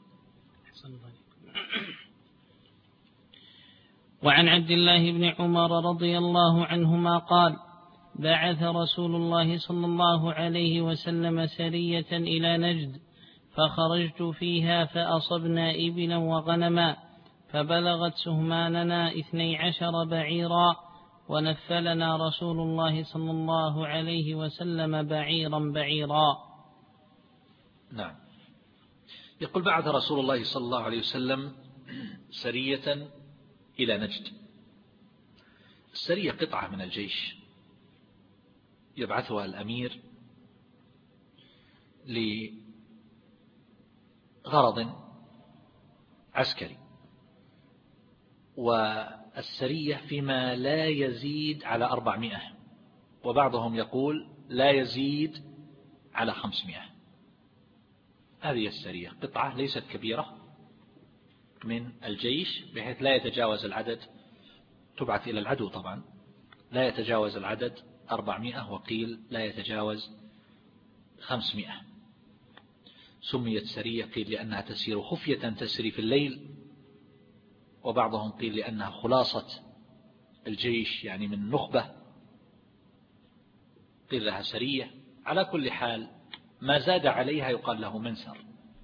وعن عبد الله بن عمر رضي الله عنهما قال: بعث رسول الله صلى الله عليه وسلم سرية إلى نجد، فخرجت فيها فأصبنا إبلا وغنما، فبلغت سهماننا اثني عشر بعيرا، ونفلنا رسول الله صلى الله عليه وسلم بعيرا بعيرا. نعم. يقول: بعث رسول الله صلى الله عليه وسلم سرية إلى نجد. السرية قطعة من الجيش يبعثها الأمير لغرض عسكري، والسرية فيما لا يزيد على أربعمائة، وبعضهم يقول لا يزيد على خمسمائة. هذه السرية قطعة ليست كبيرة من الجيش بحيث لا يتجاوز العدد، تبعث إلى العدو طبعا، لا يتجاوز العدد أربعمائة، وقيل لا يتجاوز خمسمائة. سميت سرية قيل لأنها تسير خفية تسري في الليل، وبعضهم قيل لأنها خلاصة الجيش يعني من نخبة قيل لها سرية. على كل حال ما زاد عليها يقال له منسر.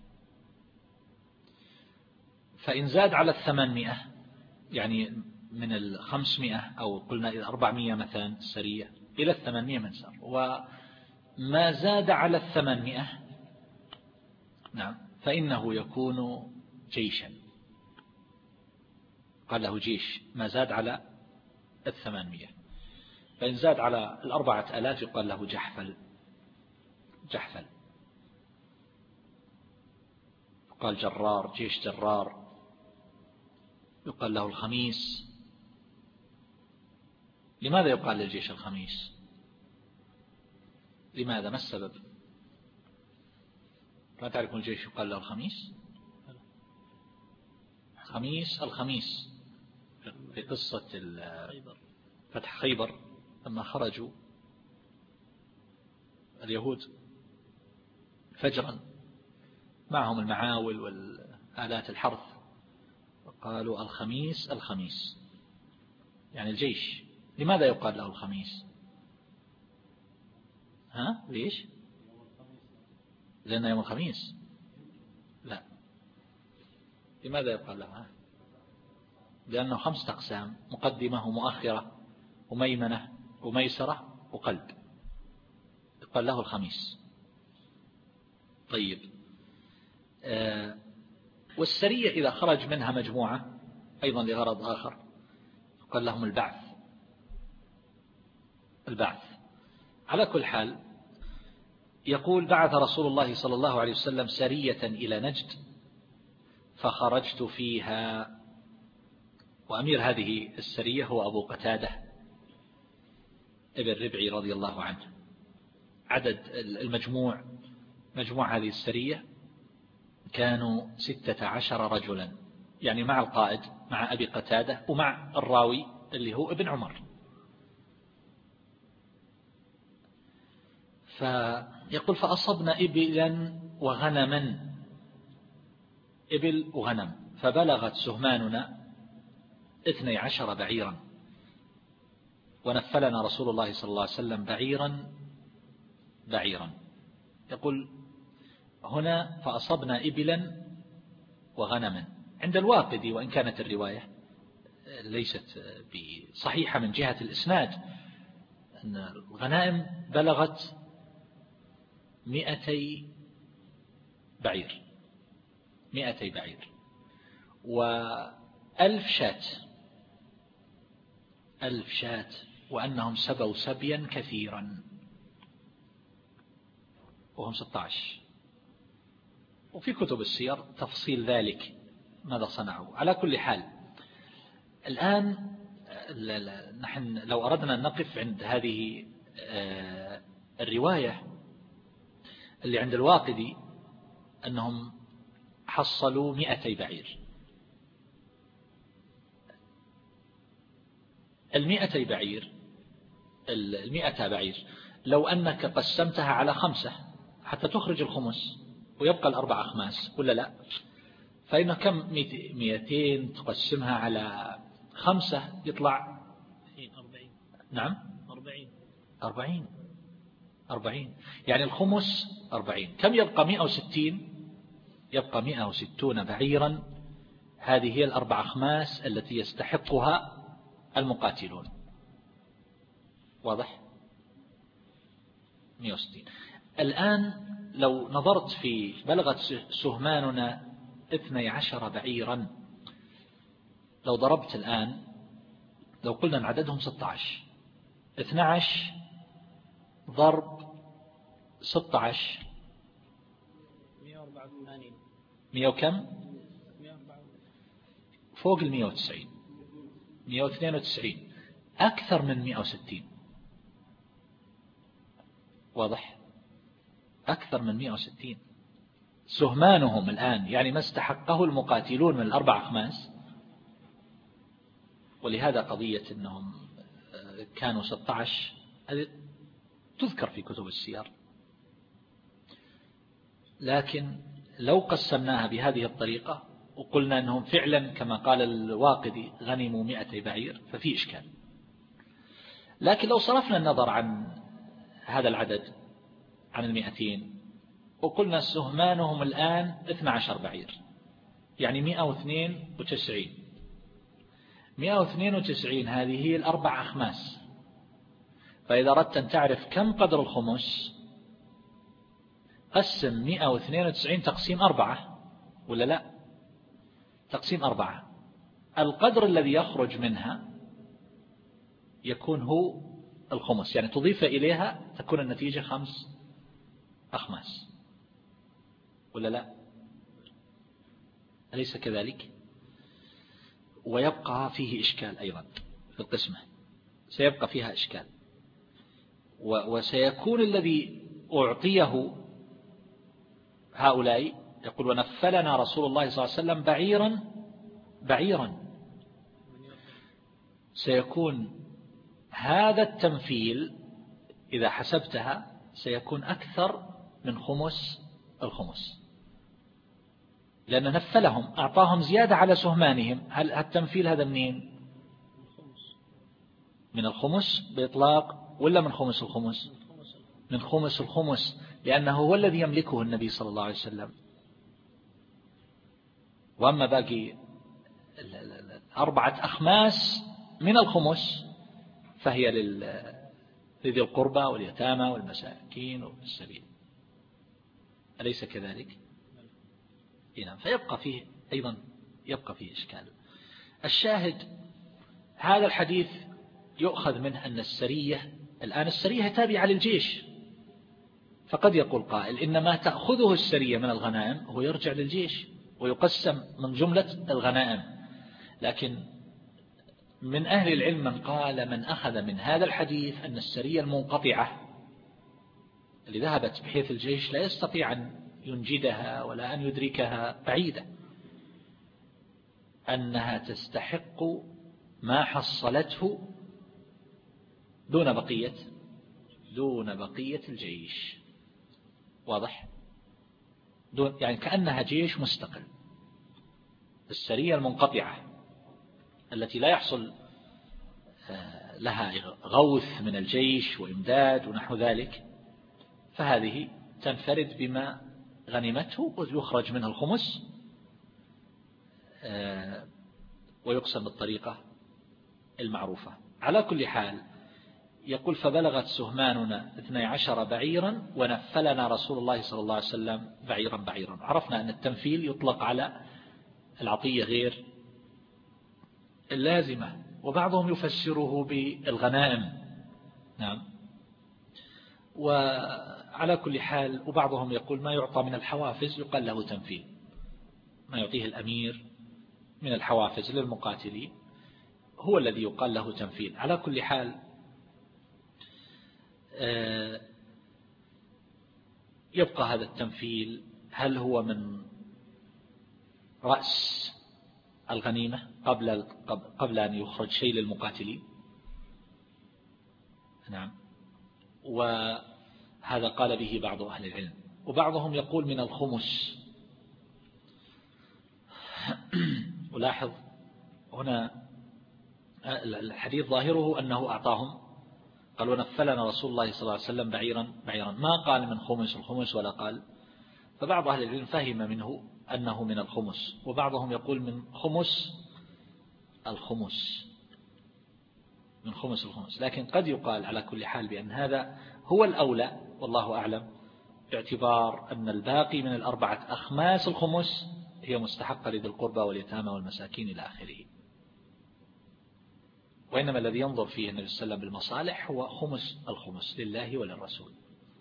فإن زاد على الثمانمائة يعني من الخمسمائة أو قلنا إلى أربعمائة مثلا السرية إلى الثمانمائة منسر، وما زاد على الثمانمائة نعم فإنه يكون جيشا، قال له جيش ما زاد على الثمانمائة. فإن زاد على الأربعة ألاف يقال له جحفل. جحفل، يقال جرار، جيش جرار، يقال له الخميس. لماذا يقال للجيش الخميس؟ لماذا؟ ما السبب؟ ما تعرفون الجيش يقال له الخميس؟ خميس الخميس في قصة فتح خيبر لما خرجوا اليهود فجرا معهم المعاول والآلات الحرث، قالوا الخميس الخميس، يعني الجيش. لماذا يقال له الخميس؟ ها؟ ليش؟ لأنه يوم الخميس؟ لا. لماذا يقال له؟ لأنه خمسة أقسام: مقدمة ومؤخرة وميمنة وميسرة وقلب، يقال له الخميس. طيب، آه والسرية إذا خرج منها مجموعة أيضا لغرض آخر يقال لهم البعث. البعث. على كل حال، يقول: بعث رسول الله صلى الله عليه وسلم سرية إلى نجد فخرجت فيها. وأمير هذه السرية هو أبو قتادة ابن ربعي رضي الله عنه. عدد المجموع مجموع هذه السرية كانوا ستة عشر رجلا، يعني مع القائد مع أبي قتادة ومع الراوي اللي هو ابن عمر. فيقول: فأصبنا إبلا وغنما، إبل وغنم، فبلغت سهماننا اثني عشر بعيرا، ونفلنا رسول الله صلى الله عليه وسلم بعيرا بعيرا. يقول هنا: فأصبنا إبلا وغنما. عند الواقدي، وإن كانت الرواية ليست بصحيحة من جهة الإسناد، أن الغنائم بلغت مئتي بعير، مئتي بعير وألف شاة، ألف شاة، وأنهم سبوا سبيا كثيرا وهم ستة عشر. وفي كتب السير تفصيل ذلك ماذا صنعوا. على كل حال، الآن نحن لو أردنا أن نقف عند هذه الرواية اللي عند الواقدي أنهم حصلوا مئتي بعير. المئتي بعير المئة بعير لو أنك قسمتها على خمسة حتى تخرج الخمس ويبقى الأربع أخماس، ولا لا؟ فإنه كم مئتين تقسمها على خمسة يطلع أربعين. نعم أربعين أربعين أربعين يعني الخمس أربعين. كم يبقى؟ مئة وستين. يبقى مئة وستون بعيرا. هذه هي الأربع أخماس التي يستحقها المقاتلون. واضح؟ مئة وستين. الآن لو نظرت في بلغت سهماننا اثني عشر بعيرا، لو ضربت الآن، لو قلنا أن عددهم ستة عشر، اثني عشر ضرب ستة عشر مئة وأربعة وثمانين. مئة وكم؟ فوق المئة وتسعين، مئة واثنين وتسعين، أكثر من مئة وستين. واضح؟ أكثر من مئة وستين. سهمانهم الآن يعني ما استحقه المقاتلون من الأربع أخماس. ولهذا قضية أنهم كانوا ستة عشر هذه تذكر في كتب السير، لكن لو قسمناها بهذه الطريقة وقلنا أنهم فعلا كما قال الواقدي غنموا مئتي بعير ففي إشكال. لكن لو صرفنا النظر عن هذا العدد، عن المئتين، وقلنا سهمانهم الآن اثني عشر بعير، يعني مئة واثنين وتسعين. مئة واثنين وتسعين هذه هي الأربع أخماس. فإذا أردت أن تعرف كم قدر الخمس، قسم مئة واثنين وتسعين تقسيم أربعة، ولا لا؟ تقسيم أربعة. القدر الذي يخرج منها يكون هو الخمس، يعني تضيف إليها تكون النتيجة خمس أخماس ولا لا؟ أليس كذلك؟ ويبقى فيه إشكال أيضا في القسمة، سيبقى فيها إشكال، وسيكون الذي أعطيه هؤلاء يقول ونفلنا رسول الله صلى الله عليه وسلم بعيرا بعيرا، سيكون هذا التنفيل إذا حسبتها سيكون أكثر من خمس الخمس، لأن نفلهم أعطاهم زيادة على سهمانهم. هل التنفيل هذا منين؟ من الخمس بإطلاق ولا من خمس الخمس؟ من خمس الخمس، لأنه هو الذي يملكه النبي صلى الله عليه وسلم. وأما باقي أربعة أخماس من الخمس فهي لذي القربى واليتامى والمساكين والسبيل، أليس كذلك؟ إنام. فيبقى فيه أيضا يبقى فيه إشكال. الشاهد هذا الحديث يؤخذ منه أن السرية الآن السرية تابعة للجيش، فقد يقول قائل إن ما تأخذه السرية من الغنائم هو يرجع للجيش ويقسم من جملة الغنائم، لكن من أهل العلم من قال من أخذ من هذا الحديث أن السرية المنقطعة اللي ذهبت بحيث الجيش لا يستطيع أن ينجدها ولا أن يدركها بعيدة، أنها تستحق ما حصلته دون بقية دون بقية الجيش. واضح؟ دون يعني كأنها جيش مستقل. السرية المنقطعة التي لا يحصل لها غوث من الجيش وإمداد ونحو ذلك، فهذه تنفرد بما غنمته ويخرج منها الخمس ويقسم بالطريقة المعروفة. على كل حال يقول فبلغت سهماننا اثني عشر بعيرا ونفلنا رسول الله صلى الله عليه وسلم بعيرا بعيرا. عرفنا أن التنفيل يطلق على العطية غير اللازمة، وبعضهم يفسره بالغنائم. نعم. وعلى كل حال وبعضهم يقول ما يعطى من الحوافز يقال له تنفيل، ما يعطيه الأمير من الحوافز للمقاتلين هو الذي يقال له تنفيل. على كل حال يبقى هذا التنفيل هل هو من رأس الغنيمة قبل قبل أن يخرج شيء للمقاتلين؟ نعم. وهذا قال به بعض أهل العلم، وبعضهم يقول من الخمس. ولاحظ هنا الحديث ظاهره أنه أعطاهم، قال ونفلنا رسول الله صلى الله عليه وسلم بعيرا بعيرا، ما قال من خمس الخمس ولا قال. فبعض أهل العلم فهم منه أنه من الخمس، وبعضهم يقول من خمس الخمس من خمس الخمس، لكن قد يقال على كل حال بأن هذا هو الأولى والله أعلم، باعتبار أن الباقي من الأربعة أخماس الخمس هي مستحقة لذي القربى واليتامى والمساكين إلى آخره. وإنما الذي ينظر فيه النبي صلى الله عليه وسلم بالمصالح هو خمس الخمس لله وللرسول.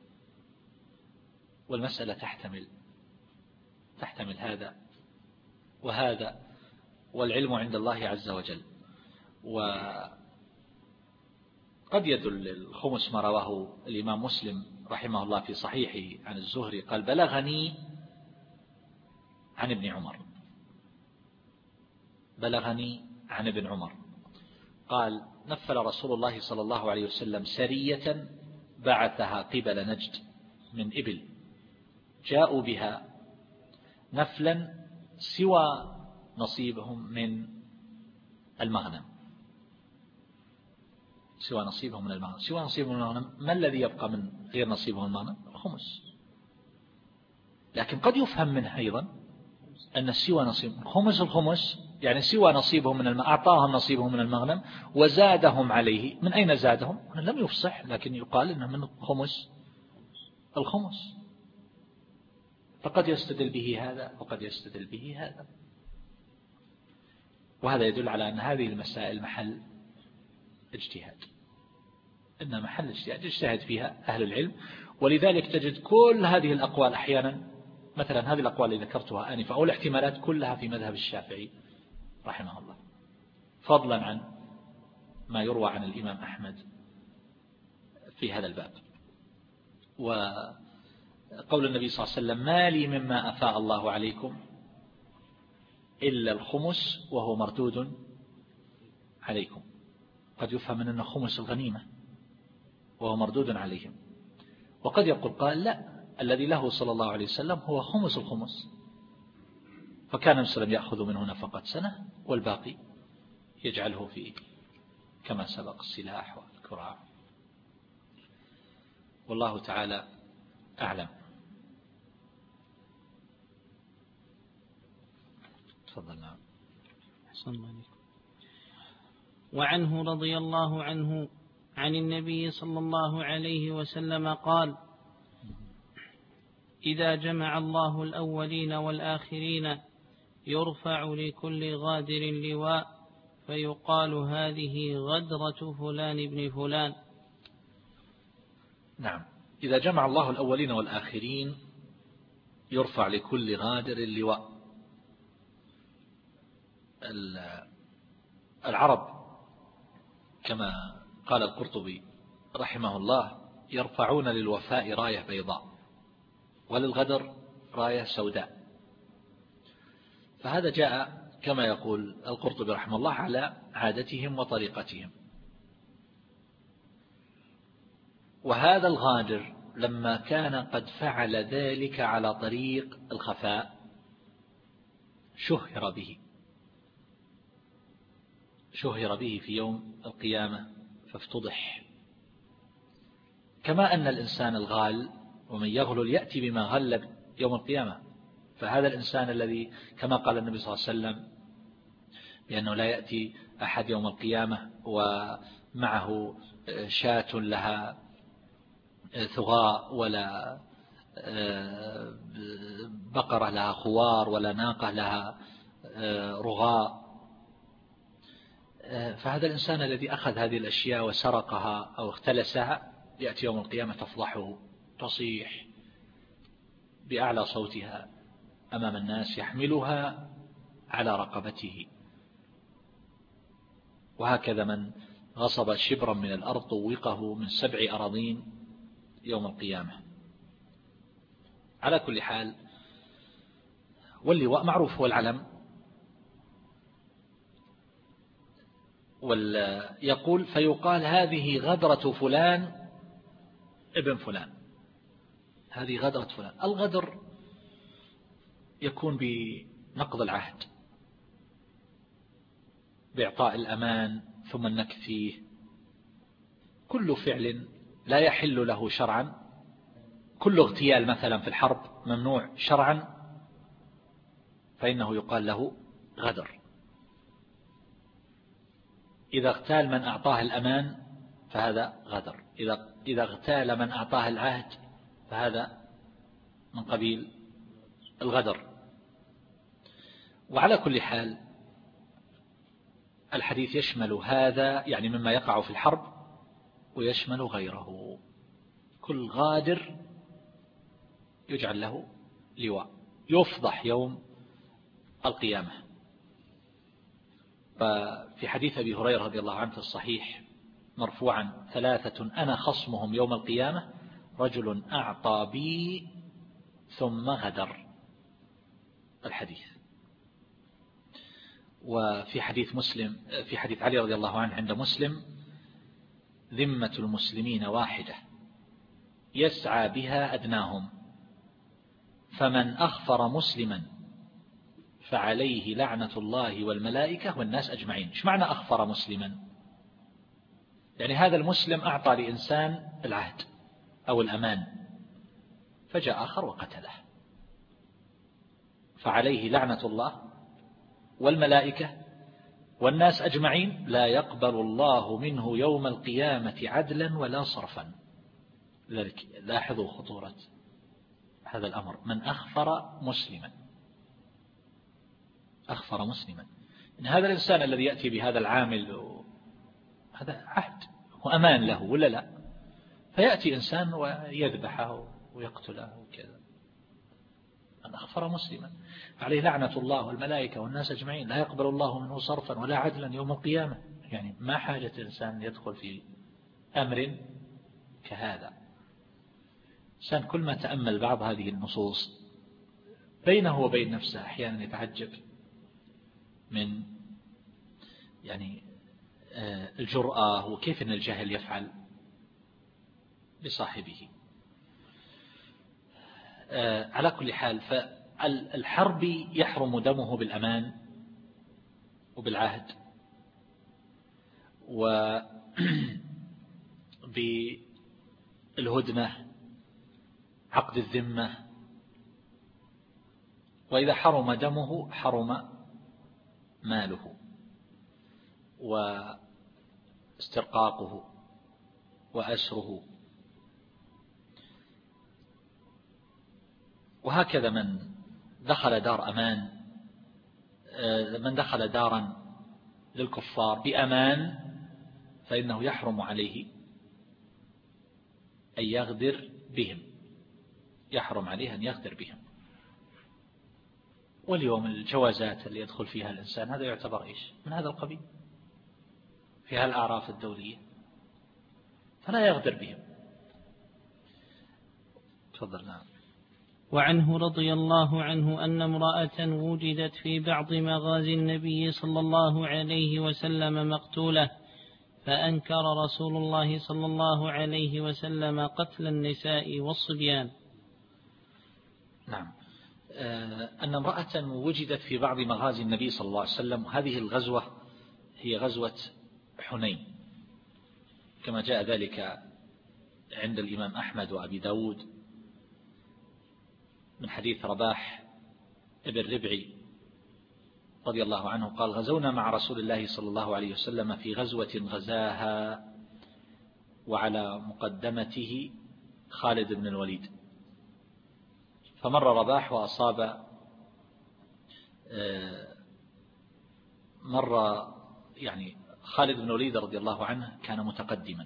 والمسألة تحتمل تحتمل هذا وهذا، والعلم عند الله عز وجل. وقد يدل الخمس ما رواه الإمام مسلم رحمه الله في صحيحه عن الزهري قال بلغني عن ابن عمر بلغني عن ابن عمر قال نفل رسول الله صلى الله عليه وسلم سرية بعثها قبل نجد من إبل، جاءوا بها نفلا سوى نصيبهم من المغنم سوى نصيبهم من المغنم سوى نصيبهم من المغنم ما الذي يبقى من غير نصيبهم من المغنم؟ الخمس. لكن قد يفهم منه أيضا أن سوى نصيب خمس الخمس يعني سوى نصيبهم من المغنم، أعطاهم نصيبهم من المغنم وزادهم عليه. من أين زادهم؟ لم يفصح، لكن يقال إنه من خمس الخمس. فقد يستدل به هذا وقد يستدل به هذا، وهذا يدل على أن هذه المسائل محل اجتهاد، إنها محل اجتهاد اجتهد فيها أهل العلم، ولذلك تجد كل هذه الأقوال أحيانا، مثلا هذه الأقوال اللي ذكرتها آنفا أو الاحتمالات كلها في مذهب الشافعي رحمه الله، فضلا عن ما يروى عن الإمام أحمد في هذا الباب. وقول النبي صلى الله عليه وسلم: ما لي مما أفاء الله عليكم إلا الخمس وهو مردود عليكم. قد يفهم من أنه خمس الغنيمة وهو مردود عليهم، وقد يقول قال: لا، الذي له صلى الله عليه وسلم هو خمس الخمس، فكان النبي صلى الله عليه وسلم يأخذ منه نفقة سنة والباقي يجعله في كما سبق السلاح والكراع. والله تعالى أعلم. تفضلنا. أحسن الله عليكم. وعنه رضي الله عنه عن النبي صلى الله عليه وسلم قال: إذا جمع الله الأولين والآخرين يرفع لكل غادر لواء فيقال هذه غدرة فلان ابن فلان. نعم، إذا جمع الله الأولين والآخرين يرفع لكل غادر لواء. العرب كما قال القرطبي رحمه الله يرفعون للوفاء راية بيضاء وللغدر راية سوداء، فهذا جاء كما يقول القرطبي رحمه الله على عادتهم وطريقتهم. وهذا الغادر لما كان قد فعل ذلك على طريق الخفاء شهر به شهر به في يوم القيامة فافتضح. كما أن الإنسان الغال ومن يغلل يأتي بما غلب يوم القيامة، فهذا الإنسان الذي كما قال النبي صلى الله عليه وسلم بأنه لا يأتي أحد يوم القيامة ومعه شاة لها ثغاء ولا بقرة لها خوار ولا ناقة لها رغاء، فهذا الإنسان الذي أخذ هذه الأشياء وسرقها أو اختلسها يأتي يوم القيامة تفضحه، تصيح بأعلى صوتها أمام الناس يحملها على رقبته. وهكذا من غصب شبرا من الأرض طوقه من سبع أراضين يوم القيامة. على كل حال، واللواء معروف هو العلم. ويقول فيقال هذه غدرة فلان ابن فلان، هذه غدرة فلان. الغدر يكون بنقض العهد، بإعطاء الأمان ثم النكث فيه. كل فعل لا يحل له شرعا، كل اغتيال مثلا في الحرب ممنوع شرعا، فإنه يقال له غدر. إذا اغتال من أعطاه الأمان فهذا غدر، إذا إذا اغتال من أعطاه العهد فهذا من قبيل الغدر. وعلى كل حال الحديث يشمل هذا، يعني مما يقع في الحرب، ويشمل غيره. كل غادر يجعل له لواء يفضح يوم القيامة. ففي حديث أبي هريرة رضي الله عنه في الصحيح مرفوعا: ثلاثة أنا خصمهم يوم القيامة: رجل أعطى بي ثم غدر. الحديث. وفي حديث مسلم في حديث علي رضي الله عنه عند مسلم: ذمة المسلمين واحدة يسعى بها أدناهم، فمن أخفر مسلما فعليه لعنة الله والملائكة والناس أجمعين. إيش معنى أخفر مسلما؟ يعني هذا المسلم أعطى لإنسان العهد أو الأمان فجاء آخر وقتله، فعليه لعنة الله والملائكة والناس أجمعين، لا يقبل الله منه يوم القيامة عدلا ولا صرفا. لذلك لاحظوا خطورة هذا الأمر. من أخفر مسلما، أخفر مسلما، إن هذا الإنسان الذي يأتي بهذا العامل هذا عهد وأمان له ولا لا؟ فيأتي إنسان ويذبحه ويقتله وكذا، من أغفر مسلما عليه لعنة الله والملائكة والناس أجمعين، لا يقبل الله منه صرفا ولا عدلا يوم القيامة. يعني ما حاجة إنسان يدخل في أمر كهذا. إنسان كل ما تأمل بعض هذه النصوص بينه وبين نفسه أحيانا يتعجب من يعني الجرأة وكيف أن الجهل يفعل بصاحبه. على كل حال، فالحرب يحرم دمه بالأمان وبالعهد وبالهدنة عقد الذمة، وإذا حرم دمه حرم ماله واسترقاقه وأسره. وهكذا من دخل دار أمان، من دخل دارا للكفار بأمان فإنه يحرم عليه أن يغدر بهم، يحرم عليه أن يغدر بهم. واليوم الجوازات اللي يدخل فيها الإنسان هذا يعتبر إيش؟ من هذا القبيل في هالأعراف الدولية، فلا يغدر بهم. تفضل. نعم. وعنه رضي الله عنه أن امرأة وجدت في بعض مغازي النبي صلى الله عليه وسلم مقتولة، فأنكر رسول الله صلى الله عليه وسلم قتل النساء والصبيان. نعم. أن امرأة وجدت في بعض مغازي النبي صلى الله عليه وسلم. هذه الغزوة هي غزوة حنين كما جاء ذلك عند الإمام أحمد وأبي داود من حديث رباح ابن ربعي رضي الله عنه قال: غزونا مع رسول الله صلى الله عليه وسلم في غزوة غزاها وعلى مقدمته خالد بن الوليد، فمر رباح وأصاب مر يعني خالد بن الوليد رضي الله عنه كان متقدما،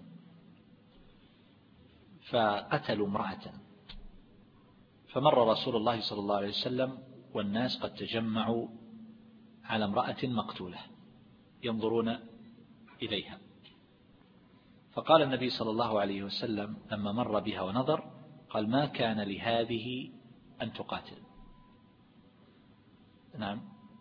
فقتلوا امرأة، فمر رسول الله صلى الله عليه وسلم والناس قد تجمعوا على امرأة مقتولة ينظرون إليها، فقال النبي صلى الله عليه وسلم لما مر بها ونظر قال: ما كان لهذه أن تقاتل. نعم.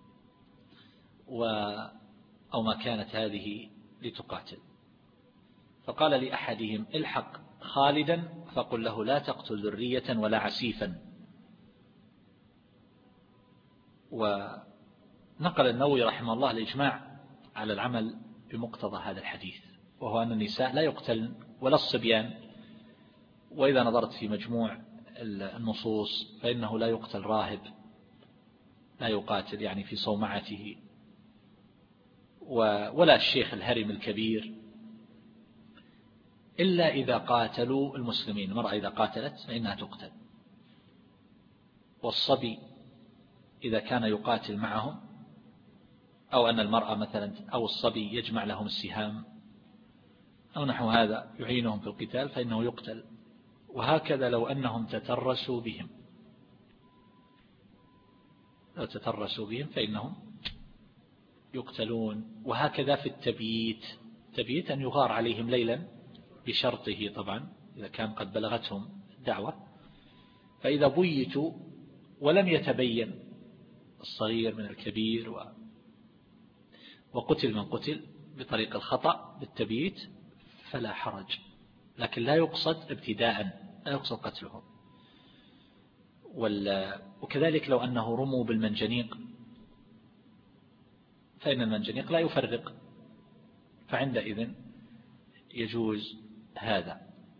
و أو ما كانت هذه لتقاتل. فقال لأحدهم: الحق خالدا فقل له لا تقتل ذرية ولا عسيفا. ونقل النووي رحمه الله الإجماع على العمل بمقتضى هذا الحديث، وهو أن النساء لا يقتلن ولا الصبيان. وإذا نظرت في مجموع النصوص فإنه لا يقتل راهب، لا يقاتل يعني في صومعته، ولا الشيخ الهرم الكبير، إلا إذا قاتلوا المسلمين. المرأة إذا قاتلت فإنها تقتل، والصبي إذا كان يقاتل معهم، أو أن المرأة مثلا أو الصبي يجمع لهم السهام أو نحو هذا يعينهم في القتال فإنه يقتل. وهكذا لو أنهم تترسوا بهم، لو تترسوا بهم فإنهم يقتلون. وهكذا في التبييت، تبييت أن يغار عليهم ليلا بشرطه طبعا إذا كان قد بلغتهم الدعوة، فإذا بيتوا ولم يتبين الصغير من الكبير و وقتل من قتل بطريق الخطأ بالتبييت فلا حرج، لكن لا يقصد ابتداء، لا يقصد قتلهم. وكذلك لو أنه رموا بالمنجنيق فإن المنجنيق لا يفرق، فعندئذ يجوز هذا.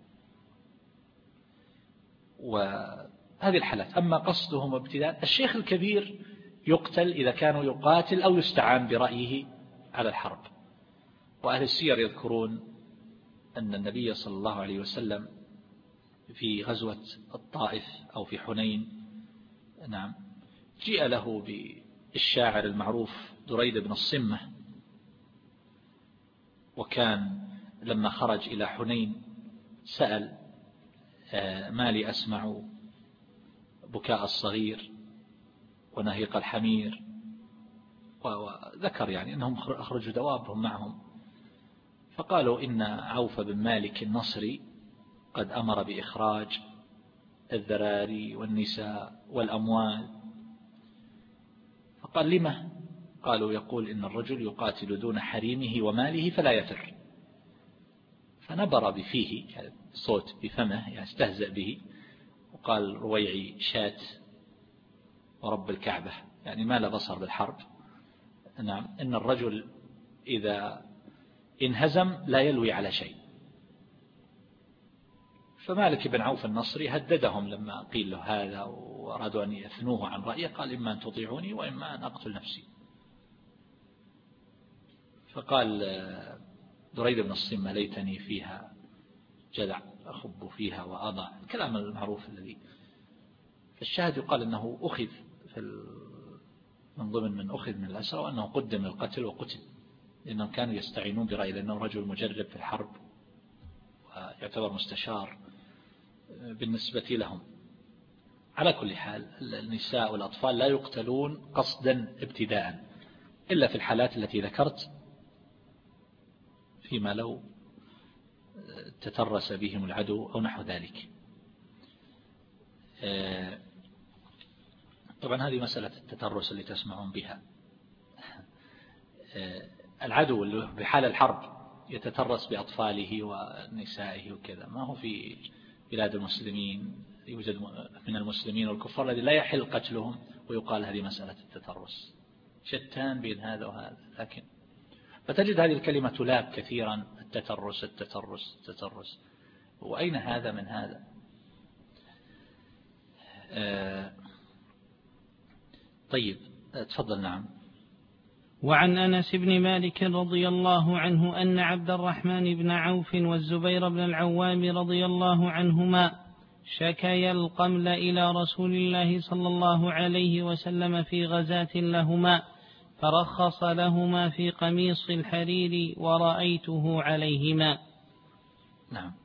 وهذه الحالات. أما قصدهم ابتداء، الشيخ الكبير يقتل إذا كانوا يقاتل أو يستعان برأيه على الحرب. وأهل السير يذكرون أن النبي صلى الله عليه وسلم في غزوة الطائف أو في حنين، نعم، جاء له بالشاعر المعروف دريد بن الصمة، وكان لما خرج إلى حنين سأل ما لي أسمع بكاء الصغير ونهيق الحمير، وذكر يعني أنهم أخرجوا دوابهم معهم، فقالوا إن عوف بن مالك النصري قد أمر بإخراج الذراري والنساء والأموال. فقال لما؟ قالوا يقول إن الرجل يقاتل دون حريمه وماله فلا يفر. فنبر بفيه صوت بفمه يعني استهزأ به، وقال رويعي شات ورب الكعبة، يعني ما لا بصر بالحرب. نعم، إن الرجل إذا انهزم لا يلوي على شيء. فمالك بن عوف النصري هددهم لما قيل له هذا وأرادوا أن يثنوه عن رأيه، قال إما أن تطيعوني وإما أن أقتل نفسي. فقال دريد بن الصمة ليتني فيها جدع أخب فيها وأضع، الكلام المعروف الذي. فالشاهد يقال أنه أخذ في من ضمن من أخذ من الأسرى، وأنه قدم للقتل وقتل، لأنهم كانوا يستعينون برأي، لأنه رجل مجرب في الحرب ويعتبر مستشار بالنسبة لهم. على كل حال النساء والأطفال لا يقتلون قصدا ابتداء إلا في الحالات التي ذكرت، فيما لو تترس بهم العدو أو نحو ذلك. طبعا هذه مسألة التترس اللي تسمعون بها. العدو اللي بحال الحرب يتترس بأطفاله ونسائه وكذا، ما هو في بلاد المسلمين يوجد من المسلمين والكفار الذي لا يحل قتلهم ويقال هذه مسألة التترس. شتان بين هذا وهذا. لكن فتجد هذه الكلمة تلاب كثيرا، التترس التترس التترس، وأين هذا من هذا؟ آه طيب تفضل. نعم. وعن أنس بن مالك رضي الله عنه أن عبد الرحمن بن عوف والزبير بن العوام رضي الله عنهما شكيا القمل إلى رسول الله صلى الله عليه وسلم في غزاة لهما، فرخص لهما في قميص الحرير ورأيته عليهما. نعم.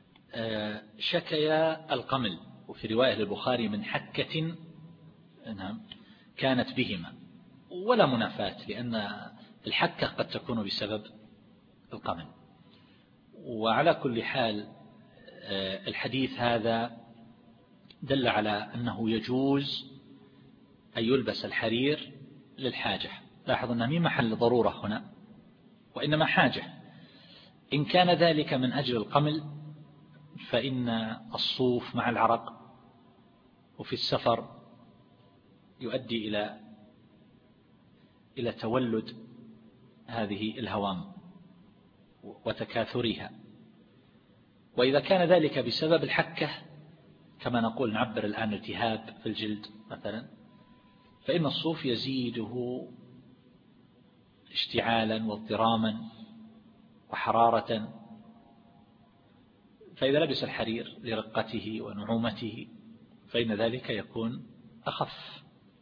شكيا القمل، وفي رواية للبخاري من حكة نعم كانت بهما، ولا منافاة، لأن الحكة قد تكون بسبب القمل. وعلى كل حال الحديث هذا دل على أنه يجوز أن يلبس الحرير للحاجة. لاحظ أنه مين محل ضرورة هنا، وإنما حاجة. إن كان ذلك من أجل القمل فإن الصوف مع العرق وفي السفر يؤدي إلى إلى تولد هذه الهوام وتكاثرها. وإذا كان ذلك بسبب الحكة، كما نقول نعبر الآن التهاب في الجلد مثلا، فإن الصوف يزيده اشتعالا واضطراما وحرارة، فإذا لبس الحرير لرقته ونعومته فإن ذلك يكون أخف.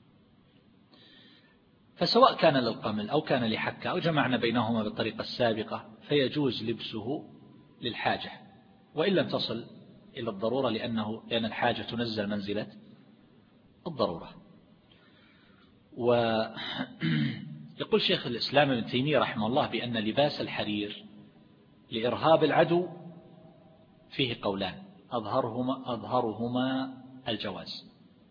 فسواء كان للقمل أو كان لحكة أو جمعنا بينهما بالطريقة السابقة فيجوز لبسه للحاجة، وإن لم تصل إلى الضرورة، لأنه لأن الحاجة تنزل منزلة الضرورة. ويقول شيخ الإسلام ابن تيمية رحمه الله بأن لباس الحرير لإرهاب العدو فيه قولان، أظهرهما, أظهرهما الجواز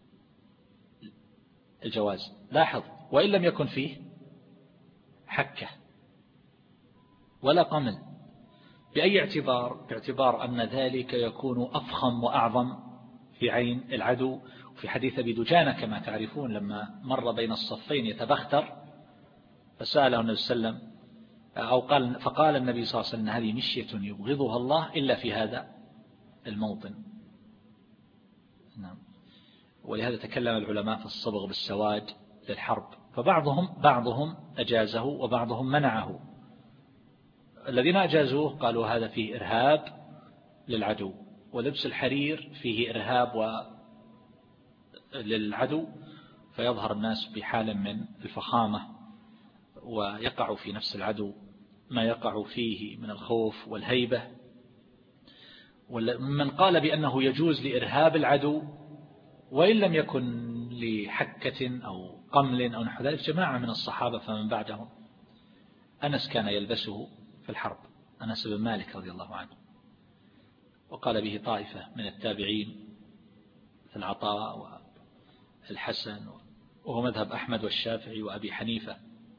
الجواز لاحظ، وإن لم يكن فيه حكة ولا قمل. بأي اعتبار؟ باعتبار أن ذلك يكون أفخم وأعظم في عين العدو. في حديث أبي دجانة كما تعرفون لما مر بين الصفين يتبختر فسأله النبي صلى الله عليه وسلم أو قال فقال النبي صلى الله عليه وسلم هذه مشية يبغضها الله إلا في هذا الموطن. نعم. ولهذا تكلم العلماء في الصبغ بالسواد للحرب، فبعضهم بعضهم أجازه وبعضهم منعه. الذين أجازوه قالوا هذا فيه إرهاب للعدو، ولبس الحرير فيه إرهاب للعدو، فيظهر الناس بحال من الفخامة ويقع في نفس العدو ما يقع فيه من الخوف والهيبة. ومن قال بأنه يجوز لإرهاب العدو وإن لم يكن لحكة أو قمل أو نحو ذلك جماعة من الصحابة فمن بعدهم. أنس كان يلبسه في الحرب، أنس بن مالك رضي الله عنه، وقال به طائفة من التابعين في العطاء والحسن، وهو مذهب أحمد والشافعي وأبي حنيفة،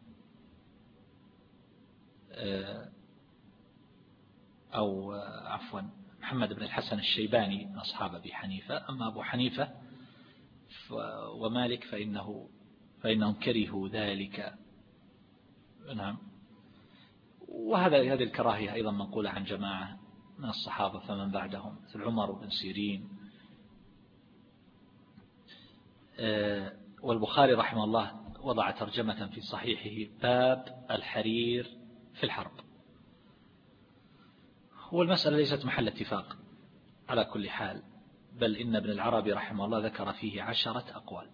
أو عفوا محمد بن الحسن الشيباني من أصحاب أبي حنيفة. أما أبو حنيفة ومالك فإنه فإنهم كرهوا ذلك. نعم. وهذا هذه الكراهية أيضا منقولة عن جماعة من الصحابة فمن بعدهم مثل عمر بن سيرين. والبخاري رحمه الله وضع ترجمة في صحيحه باب الحرير في الحرب. والمسألة ليست محل اتفاق على كل حال، بل إن ابن العربي رحمه الله ذكر فيه عشرة أقوال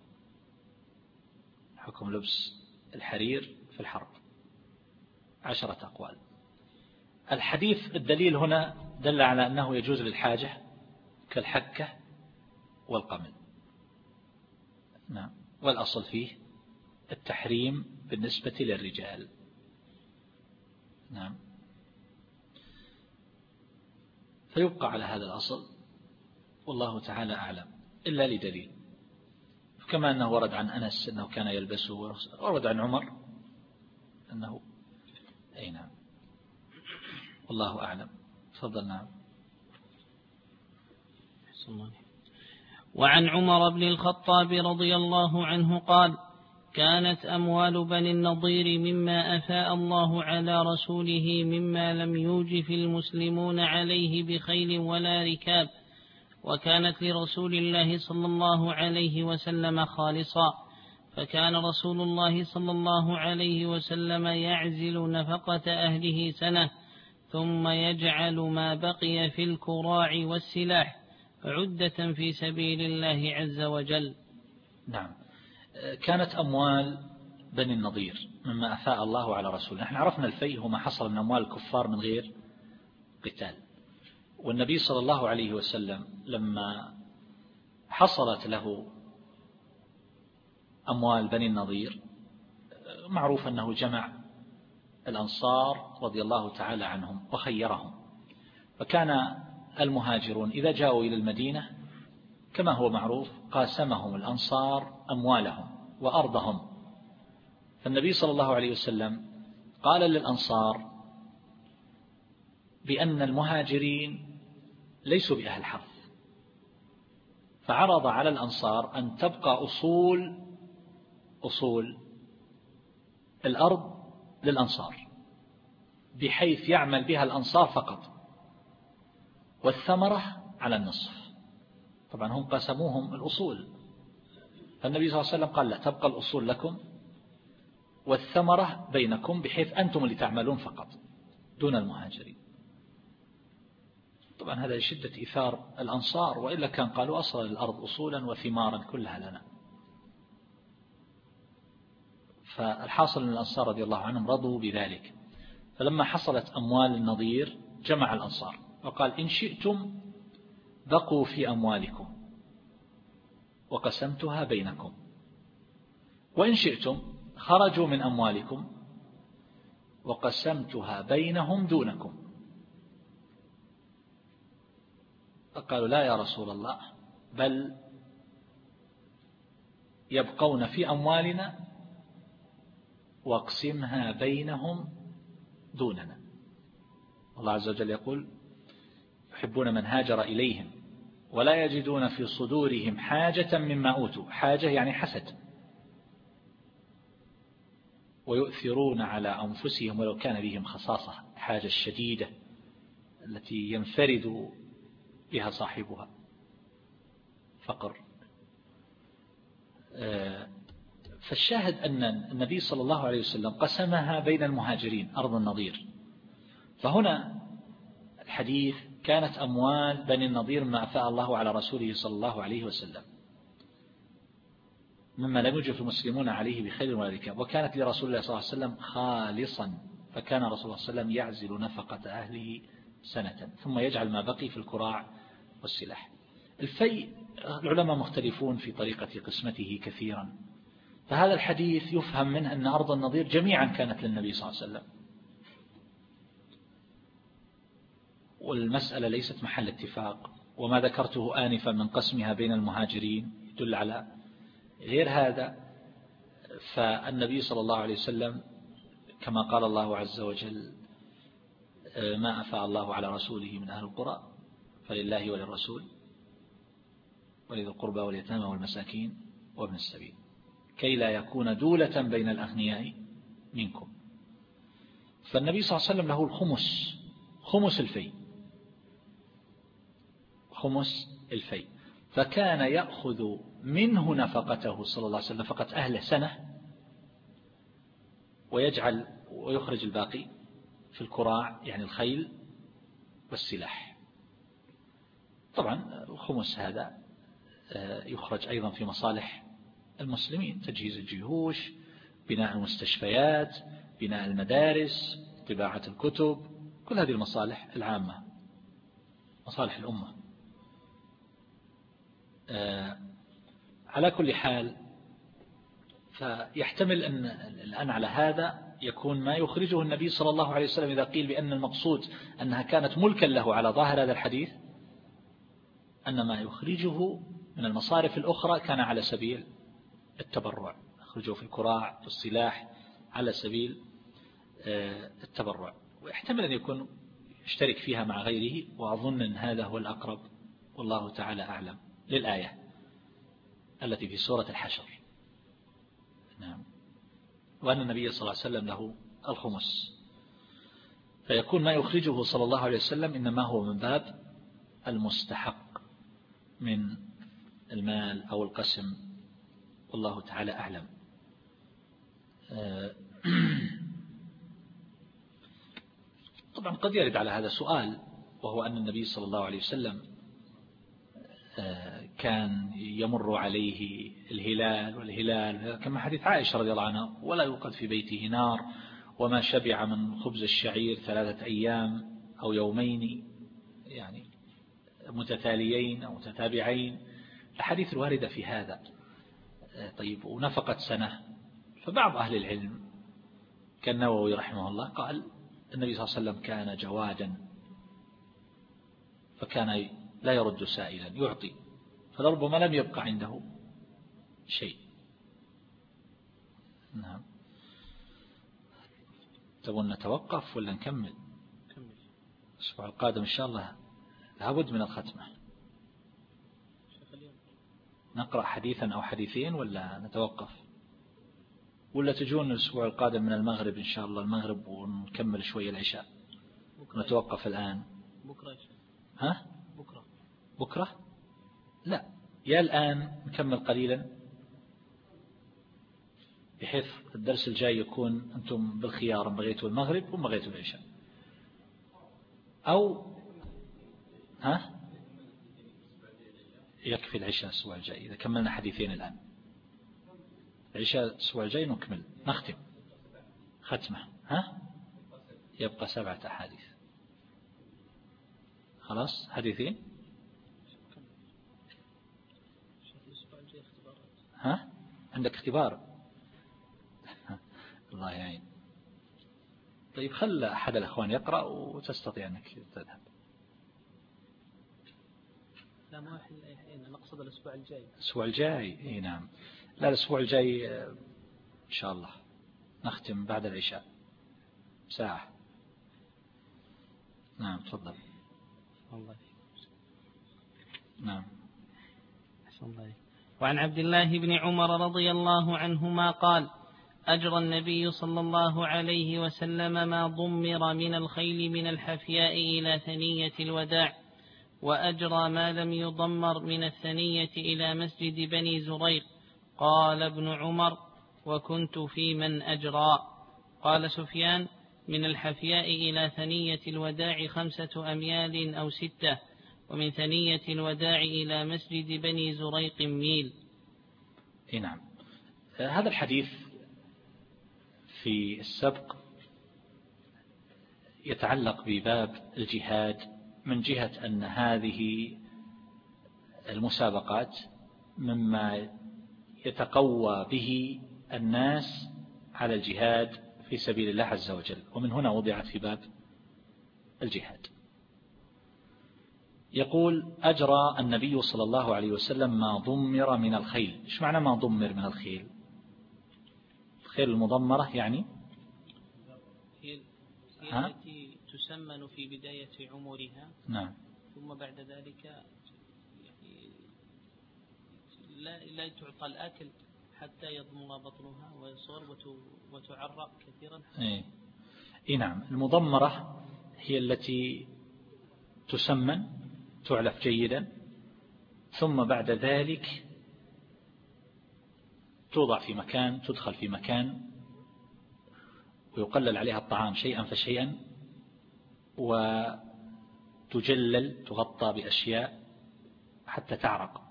حكم لبس الحرير في الحرب، عشرة أقوال. الحديث الدليل هنا دل على أنه يجوز للحاجة كالحكة والقمل. نعم. والأصل فيه التحريم بالنسبة للرجال. نعم. فيبقى على هذا الأصل والله تعالى أعلم، إلا لدليل، كما أنه ورد عن أنس أنه كان يلبسه، ورد عن عمر أنه أي نعم. والله أعلم. تفضل. نعم. وعن عمر بن الخطاب رضي الله عنه قال: كانت أموال بني النضير مما أفاء الله على رسوله مما لم يوجف المسلمون عليه بخيل ولا ركاب، وكانت لرسول الله صلى الله عليه وسلم خالصا، فكان رسول الله صلى الله عليه وسلم يعزل نفقة أهله سنة ثم يجعل ما بقي في الكراع والسلاح عدة في سبيل الله عز وجل. نعم. كانت أموال بني النضير مما أفاء الله على رسوله. نحن عرفنا الفيء هو ما حصل من أموال الكفار من غير قتال، والنبي صلى الله عليه وسلم لما حصلت له أموال بني النضير معروف أنه جمع الأنصار رضي الله تعالى عنهم وخيرهم، فكان المهاجرون إذا جاءوا إلى المدينة كما هو معروف قاسمهم الأنصار أموالهم وأرضهم. فالنبي صلى الله عليه وسلم قال للأنصار بأن المهاجرين ليسوا بأهل حرث، فعرض على الأنصار أن تبقى أصول أصول الأرض للأنصار بحيث يعمل بها الأنصار فقط، والثمرة على النصف. طبعا هم قسموهم الأصول، فالنبي صلى الله عليه وسلم قال لا، تبقى الأصول لكم والثمرة بينكم بحيث أنتم اللي تعملون فقط دون المهاجرين. طبعا هذا لشدة إيثار الأنصار، وإلا كان قالوا أصل الأرض أصولا وثمارا كلها لنا. فالحاصل أن الأنصار رضي الله عنهم رضوا بذلك. فلما حصلت أموال النضير جمع الأنصار وقال: إن شئتم بقوا في أموالكم وقسمتها بينكم، وإن شئتم خرجوا من أموالكم وقسمتها بينهم دونكم. فقالوا: لا يا رسول الله، بل يبقون في أموالنا واقسمها بينهم دوننا. الله عز وجل يقول: يحبون من هاجر إليهم ولا يجدون في صدورهم حاجة مما أوتوا. حاجة يعني حسد. ويؤثرون على أنفسهم ولو كان بهم خصاصة، حاجة الشديدة التي ينفرد بها صاحبها، فقر. فالشاهد أن النبي صلى الله عليه وسلم قسمها بين المهاجرين أرض النضير. فهنا الحديث: كانت أموال بني النضير ما أفاء الله على رسوله صلى الله عليه وسلم مما لم يوجف المسلمون عليه بخير ولا ركاب، وكانت لرسول الله صلى الله عليه وسلم خالصا، فكان رسول الله صلى الله عليه وسلم يعزل نفقة أهله سنة ثم يجعل ما بقي في الكراع والسلاح. الفيء العلماء مختلفون في طريقة قسمته كثيرا، فهذا الحديث يفهم منه أن أرض النضير جميعا كانت للنبي صلى الله عليه وسلم، والمسألة ليست محل اتفاق. وما ذكرته آنفا من قسمها بين المهاجرين يدل على غير هذا. فالنبي صلى الله عليه وسلم كما قال الله عز وجل: ما أفاء الله على رسوله من أهل القرى فلله وللرسول ولذي القربى واليتامى والمساكين وابن السبيل كي لا يكون دولة بين الأغنياء منكم. فالنبي صلى الله عليه وسلم له الخمس، خمس الفيء، خمس الفيء، فكان يأخذ منه نفقته صلى الله عليه وسلم نفقة أهله سنة، ويجعل ويخرج الباقي في الكراع يعني الخيل والسلاح. طبعا الخمس هذا يخرج أيضا في مصالح المسلمين: تجهيز الجيوش، بناء المستشفيات، بناء المدارس، طباعة الكتب، كل هذه المصالح العامة، مصالح الأمة. على كل حال، فيحتمل أن الآن على هذا يكون ما يخرجه النبي صلى الله عليه وسلم إذا قيل بأن المقصود أنها كانت ملكا له على ظاهر هذا الحديث، أن ما يخرجه من المصارف الأخرى كان على سبيل التبرع، يخرجه في الكراع في السلاح على سبيل التبرع، ويحتمل أن يكون يشترك فيها مع غيره، وأظن أن هذا هو الأقرب والله تعالى أعلم للآية التي في سورة الحشر. نعم. وأن النبي صلى الله عليه وسلم له الخمس، فيكون ما يخرجه صلى الله عليه وسلم إنما هو من باب المستحق من المال أو القسم، والله تعالى أعلم. طبعا قد يرد على هذا سؤال، وهو أن النبي صلى الله عليه وسلم كان يمر عليه الهلال والهلال كما حديث عائشة رضي الله عنها: ولا يوقد في بيته نار، وما شبع من خبز الشعير ثلاثة أيام أو يومين يعني متتاليين أو متتابعين، الحديث الواردة في هذا. طيب، ونفقت سنة، فبعض أهل العلم كالنووي رحمه الله قال النبي صلى الله عليه وسلم كان جوادا، فكان لا يرد سائلا، يعطي، فلربما لم يبقى عنده شيء. نعم. تبون نتوقف ولا نكمل؟ الأسبوع القادم إن شاء الله لابد من الختمة. نقرأ حديثا أو حديثين ولا نتوقف؟ ولا تجون الأسبوع القادم من المغرب إن شاء الله المغرب ونكمل شوية العشاء؟ نتوقف الآن. بكرة. ها؟ بكرة. بكرة؟ لا، يا الآن نكمل قليلا بحيث الدرس الجاي يكون أنتم بالخيار إن بغيتوا المغرب وما بغيتوا العشاء، أو ها يكفي العشاء الأسبوع الجاي إذا كملنا حديثين الآن. العشاء الأسبوع الجاي نكمل نختم ختمة. ها يبقى سبعة أحاديث. خلاص حديثين. ها عندك اختبار؟ الله يعين. طيب خل أحد الأخوان يقرأ وتستطيع أنك تذهب. لا ما الحين، نقصد الأسبوع الجاي. الأسبوع الجاي إيه نعم. لا الأسبوع الجاي إن شاء الله نختم بعد العشاء ساعة. نعم تفضل. الله. نعم. الله. وعن عبد الله بن عمر رضي الله عنهما قال: أجرى النبي صلى الله عليه وسلم ما ضمر من الخيل من الحفياء إلى ثنية الوداع، وأجرى ما لم يضمر من الثنية إلى مسجد بني زريق. قال ابن عمر: وكنت في من أجرى. قال سفيان: من الحفياء إلى ثنية الوداع خمسة أميال أو ستة، ومن ثنية الوداع إلى مسجد بني زريق ميل. نعم. هذا الحديث في السبق يتعلق بباب الجهاد من جهة أن هذه المسابقات مما يتقوى به الناس على الجهاد في سبيل الله عز وجل، ومن هنا وضعت في باب الجهاد. يقول: أجرى النبي صلى الله عليه وسلم ما ضمر من الخيل. إيش معنى ما ضمر من الخيل؟ الخيل المضمرة يعني هي التي تسمن في بداية عمرها. نعم. ثم بعد ذلك يعني لا لا تعطى الأكل حتى يضمر بطنها ويصور وتعرق كثيرا. إيه. إيه نعم. المضمرة هي التي تسمن تعلف جيدا، ثم بعد ذلك توضع في مكان، تدخل في مكان ويقلل عليها الطعام شيئا فشيئا، وتجلل تغطى بأشياء حتى تعرق،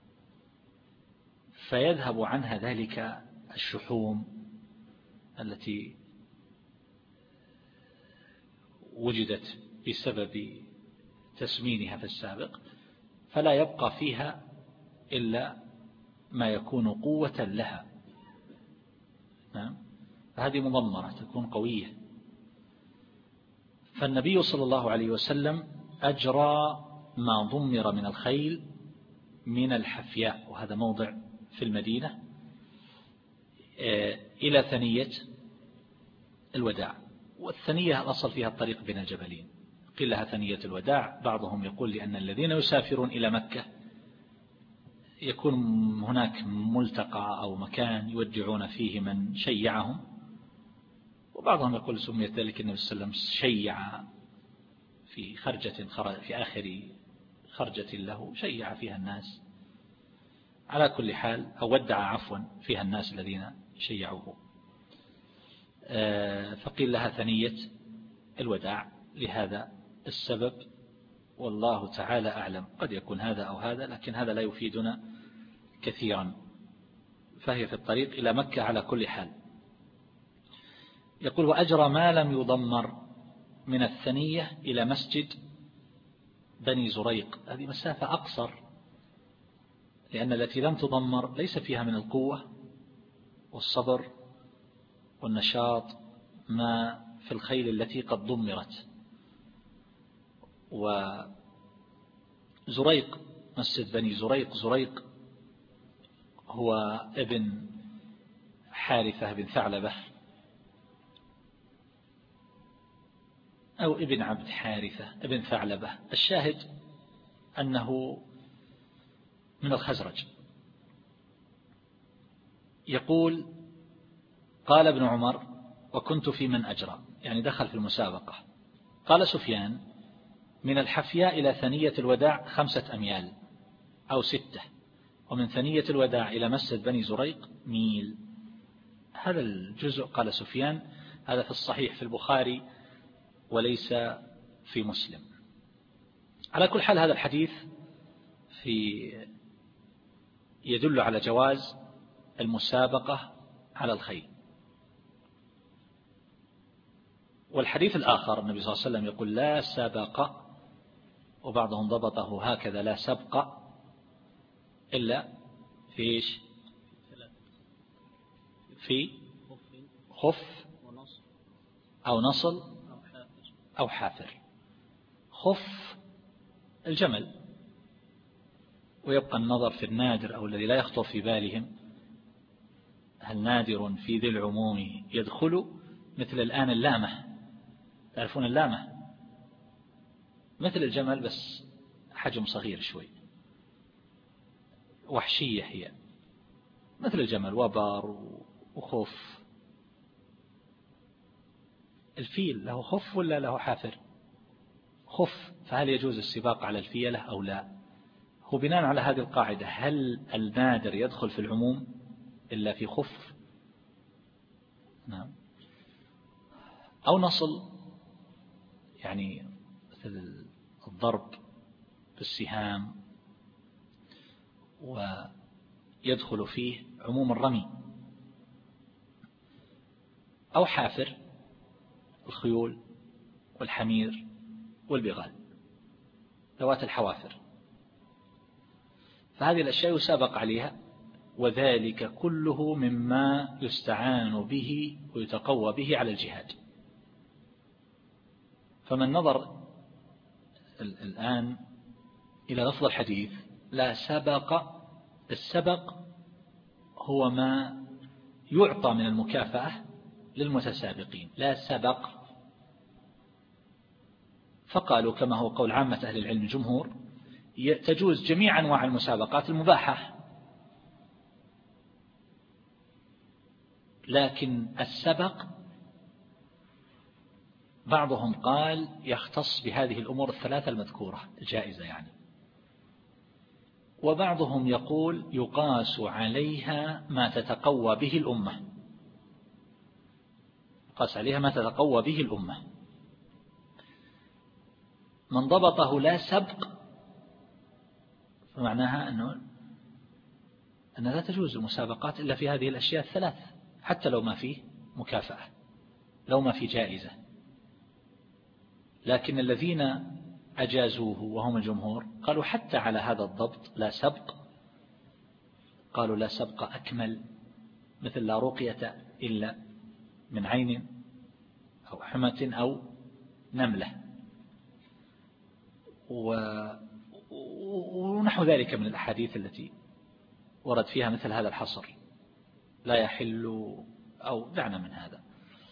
فيذهب عنها ذلك الشحوم التي وجدت بسبب تسمينها في السابق، فلا يبقى فيها إلا ما يكون قوة لها. نعم. فهذه مضمرة تكون قوية. فالنبي صلى الله عليه وسلم أجرى ما ضمر من الخيل من الحفياء، وهذا موضع في المدينة، إلى ثنية الوداع. والثنية الأصل فيها الطريق بين الجبلين، قيل لها ثنية الوداع. بعضهم يقول لأن الذين يسافرون إلى مكة يكون هناك ملتقى أو مكان يودعون فيه من شيعهم، وبعضهم يقول سميت ذلك النبي صلى الله عليه وسلم شيع في خرجة في آخر خرجة له شيع فيها الناس، على كل حال أو ودع عفوا فيها الناس الذين شيعوه. فقيل لها ثنية الوداع لهذا السبب، والله تعالى أعلم. قد يكون هذا أو هذا، لكن هذا لا يفيدنا كثيرا. فهي في الطريق إلى مكة على كل حال. يقول: وأجرى ما لم يضمر من الثنية إلى مسجد بني زريق. هذه مسافة أقصر، لأن التي لم تضمر ليس فيها من القوة والصبر والنشاط ما في الخيل التي قد ضمرت. وزريق، مسجد بني زريق، زريق هو ابن حارثة بن ثعلبة أو ابن عبد حارثة ابن ثعلبة. الشاهد أنه من الخزرج. يقول: قال ابن عمر: وكنت في من أجرى، يعني دخل في المسابقة. قال سفيان: من الحفياء إلى ثنية الوداع خمسة أميال أو ستة، ومن ثنية الوداع إلى مسجد بني زريق ميل. هذا الجزء قال سفيان هذا في الصحيح في البخاري وليس في مسلم. على كل حال هذا الحديث في يدل على جواز المسابقة على الخيل. والحديث الآخر النبي صلى الله عليه وسلم يقول: لا سبق، وبعضهم ضبطه هكذا: لا سبق إلا في إيش؟ في خف أو نصل أو حافر. خف الجمل، ويبقى النظر في النادر أو الذي لا يخطر في بالهم، هل نادر في ذي العموم يدخل؟ مثل الآن اللامة، تعرفون اللامة؟ مثل الجمل بس حجم صغير شوي، وحشية هي، مثل الجمل، وبر وخف. الفيل له خف ولا له حافر؟ خف. فهل يجوز السباق على الفيلة أو لا؟ هو بناء على هذه القاعدة: هل النادر يدخل في العموم إلا في خف؟ نعم. أو نصل، يعني مثل الضرب بالسهام ويدخل فيه عموم الرمي. أو حافر الخيول والحمير والبغال ذوات الحوافر، فهذه الأشياء يسابق عليها، وذلك كله مما يستعان به ويتقوى به على الجهاد. فمن نظر الآن إلى لفظ الحديث لا سبق، السبق هو ما يعطى من المكافأة للمتسابقين، لا سبق. فقالوا كما هو قول عامة أهل العلم الجمهور تجوز جميع أنواع المسابقات المباحة، لكن السبق بعضهم قال يختص بهذه الأمور الثلاثة المذكورة الجائزة يعني، وبعضهم يقول يقاس عليها ما تتقوى به الأمة، يقاس عليها ما تتقوى به الأمة. من ضبطه لا سبق فمعناها أنه أن لا تجوز المسابقات إلا في هذه الأشياء الثلاث، حتى لو ما فيه مكافأة، لو ما فيه جائزة. لكن الذين أجازوه وهم الجمهور قالوا حتى على هذا الضبط لا سبق، قالوا لا سبق أكمل، مثل لا رقية إلا من عين أو حمة أو نملة ونحو ذلك من الأحاديث التي ورد فيها مثل هذا الحصر، لا يحل أو دعنا من هذا.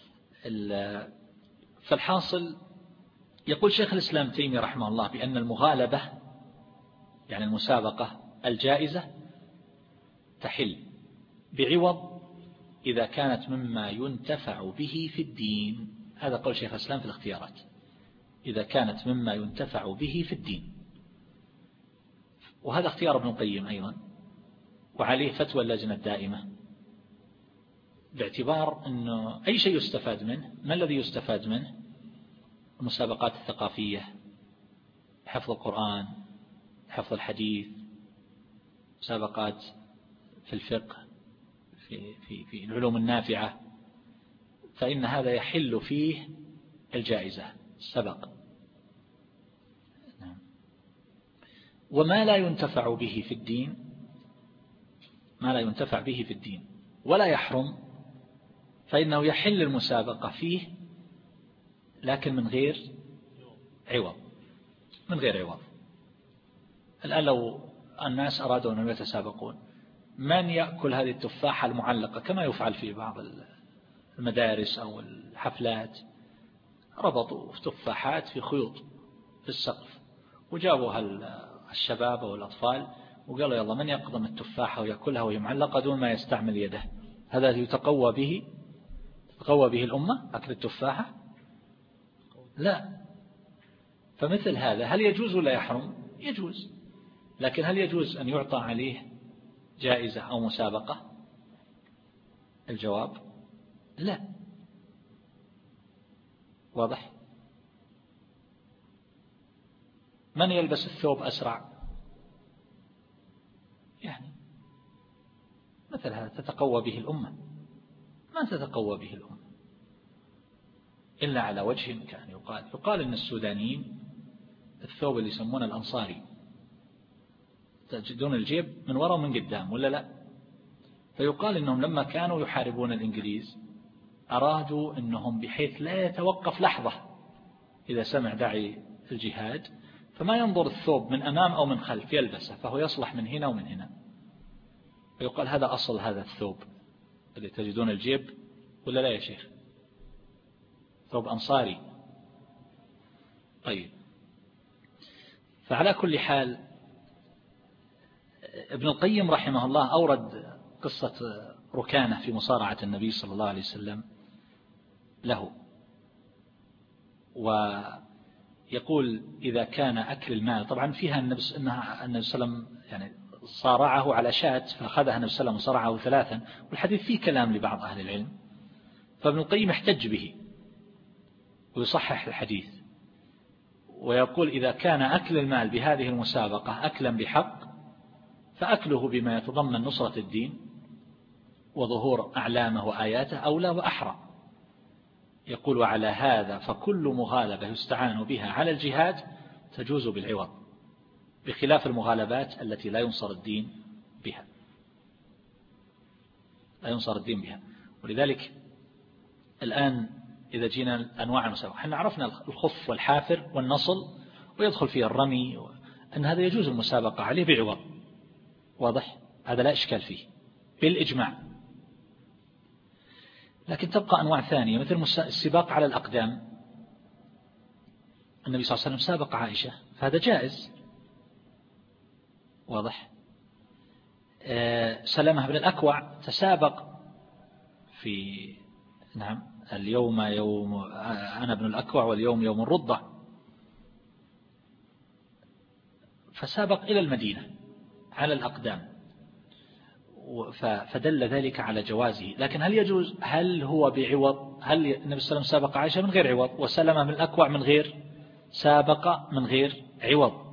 فالحاصل يقول شيخ الإسلام تيمية رحمه الله بأن المغالبة يعني المسابقة الجائزة تحل بعوض إذا كانت مما ينتفع به في الدين. هذا قول شيخ الإسلام في الاختيارات، إذا كانت مما ينتفع به في الدين، وهذا اختيار ابن القيم أيضا، وعليه فتوى اللجنة الدائمة، باعتبار أنه أي شيء يستفاد منه. ما الذي يستفاد منه؟ المسابقات الثقافية، حفظ القرآن، حفظ الحديث، مسابقات في الفقه، في, في, في العلوم النافعة، فإن هذا يحل فيه الجائزة السبق. وما لا ينتفع به في الدين، ما لا ينتفع به في الدين ولا يحرم، فإنه يحل المسابقة فيه لكن من غير عوض، من غير عوض. الآن لو الناس أرادوا أن يتسابقون من يأكل هذه التفاحة المعلقة كما يفعل في بعض المدارس أو الحفلات، ربطوا تفاحات في خيوط في السقف وجابوا الشباب أو الأطفال وقالوا يلا من يقضم التفاحة ويأكلها وهي معلقة دون ما يستعمل يده، هذا يتقوى به، تتقوى به الأمة أكل التفاحة؟ لا. فمثل هذا هل يجوز ولا يحرم؟ يجوز، لكن هل يجوز أن يعطى عليه جائزة أو مسابقة؟ الجواب لا. واضح؟ من يلبس الثوب أسرع يعني مثل هذا تتقوى به الأمة، ما تتقوى به الأمة إلا على وجه كان يقال يقال إن السودانيين الثوب اللي يسمونه الأنصاري تجدون الجيب من وراء ومن قدام ولا لا؟ فيقال إنهم لما كانوا يحاربون الإنجليز أرادوا إنهم بحيث لا يتوقف لحظة إذا سمع داعي الجهاد، فما ينظر الثوب من أمام أو من خلف يلبسه، فهو يصلح من هنا ومن هنا. فيقال هذا أصل هذا الثوب اللي تجدون الجيب ولا لا يا شيخ؟ ثوب أنصاري. طيب، فعلى كل حال ابن القيم رحمه الله أورد قصة ركانة في مصارعة النبي صلى الله عليه وسلم له، ويقول إذا كان أكل المال، طبعا فيها النبي صلى الله عليه وسلم يعني صارعه على شاة فأخذها النبي صلى الله عليه وسلم وصارعه ثلاثا، والحديث فيه كلام لبعض أهل العلم، فابن القيم احتج به ويصحح الحديث ويقول إذا كان أكل المال بهذه المسابقة أكلا بحق فأكله بما يتضمن نصرة الدين وظهور أعلامه وآياته أولى وأحرى. يقول على هذا فكل مغالبة يستعان بها على الجهاد تجوز بالعوض، بخلاف المغالبات التي لا ينصر الدين بها لا ينصر الدين بها. ولذلك الآن إذا جينا أنواع المسابقة، احنا عرفنا الخف والحافر والنصل ويدخل فيه الرمي، أن هذا يجوز المسابقة عليه بعوض، واضح؟ هذا لا إشكال فيه بالإجماع. لكن تبقى أنواع ثانية مثل السباق على الأقدام. النبي صلى الله عليه وسلم سابق عائشة فهذا جائز، واضح؟ سلمة بن الأكوع تسابق في نعم اليوم يوم أنا ابن الأكوع واليوم يوم الرضع، فسابق إلى المدينة على الأقدام، فدل ذلك على جوازه. لكن هل يجوز، هل هو بعوض؟ هل النبي صلى الله عليه وسلم سابق عائشة من غير عوض، وسلمة بن الأكوع من غير سابق من غير عوض،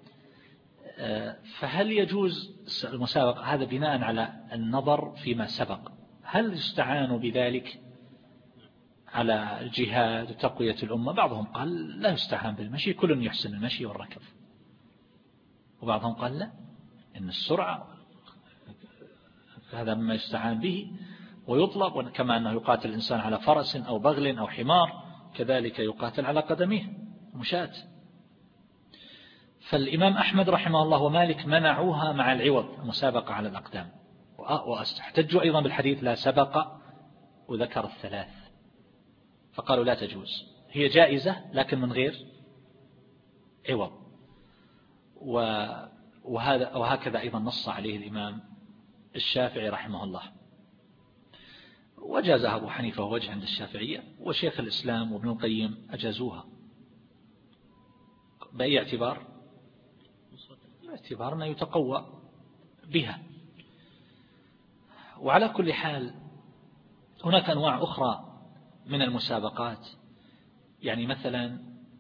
فهل يجوز المسابقة؟ هذا بناء على النظر فيما سبق، هل يستعان بذلك على الجهاد وتقوية الأمة؟ بعضهم قال لا يستعان بالمشي، كل يحسن المشي والركض، وبعضهم قال لا، إن السرعة هذا مما يستعان به ويطلب، كما أنه يقاتل الإنسان على فرس أو بغل أو حمار كذلك يقاتل على قدميه مشاة. فالإمام أحمد رحمه الله ومالك منعوها مع العوض، المسابقة على الأقدام، واحتجوا أيضا بالحديث لا سبق وذكر الثلاث، فقالوا لا تجوز، هي جائزة لكن من غير عوض. وهذا وهكذا أيضا نص عليه الإمام الشافعي رحمه الله، وجازها أبو حنيفة ووجه عند الشافعية، وشيخ الإسلام وابن القيم أجازوها. بأي اعتبار؟ باعتبار ما يتقوى بها. وعلى كل حال هناك أنواع أخرى من المسابقات، يعني مثلا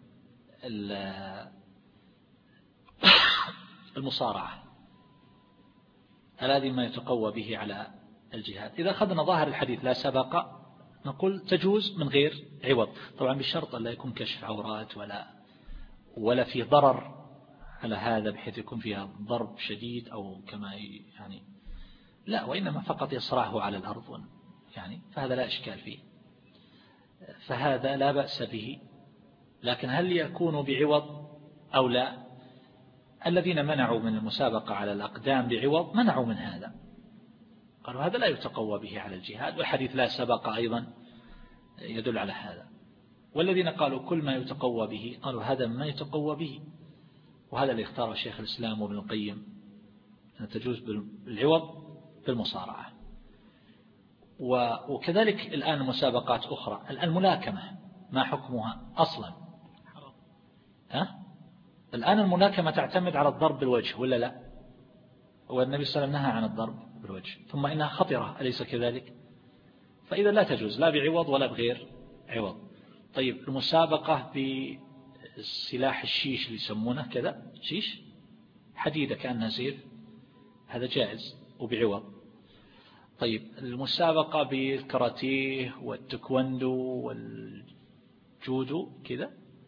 المصارعة، هذه ما يتقوى به على الجهاد. إذا أخذنا ظاهر الحديث لا سبق نقول تجوز من غير عوض، طبعا بالشرط أن لا يكون كشف عورات ولا ولا في ضرر على هذا بحيث يكون فيها ضرب شديد أو كما يعني لا، وإنما فقط يصرعه على الأرض يعني، فهذا لا إشكال فيه، فهذا لا بأس به. لكن هل يكون بعوض أو لا؟ الذين منعوا من المسابقة على الأقدام بعوض منعوا من هذا، قالوا هذا لا يتقوى به على الجهاد، والحديث لا سبق أيضا يدل على هذا. والذين قالوا كل ما يتقوى به قالوا هذا ما يتقوى به، وهذا اللي اختاره شيخ الإسلام وابن القيم، أن تجوز بالعوض بالمصارعة. وكذلك الآن مسابقات أخرى، الآن الملاكمة ما حكمها أصلا؟ ها؟ الآن الملاكمة تعتمد على الضرب بالوجه ولا لا؟ والنبي صلى الله عليه وسلم نهى عن الضرب بالوجه، ثم إنها خطرة أليس كذلك؟ فإذا لا تجوز لا بعوض ولا بغير عوض. طيب المسابقة بسلاح الشيش اللي يسمونه كذا، شيش حديدة كأنها سيف، هذا جائز وبعوض. طيب المسابقة بالكاراتيه والتايكوندو والجودو كذا،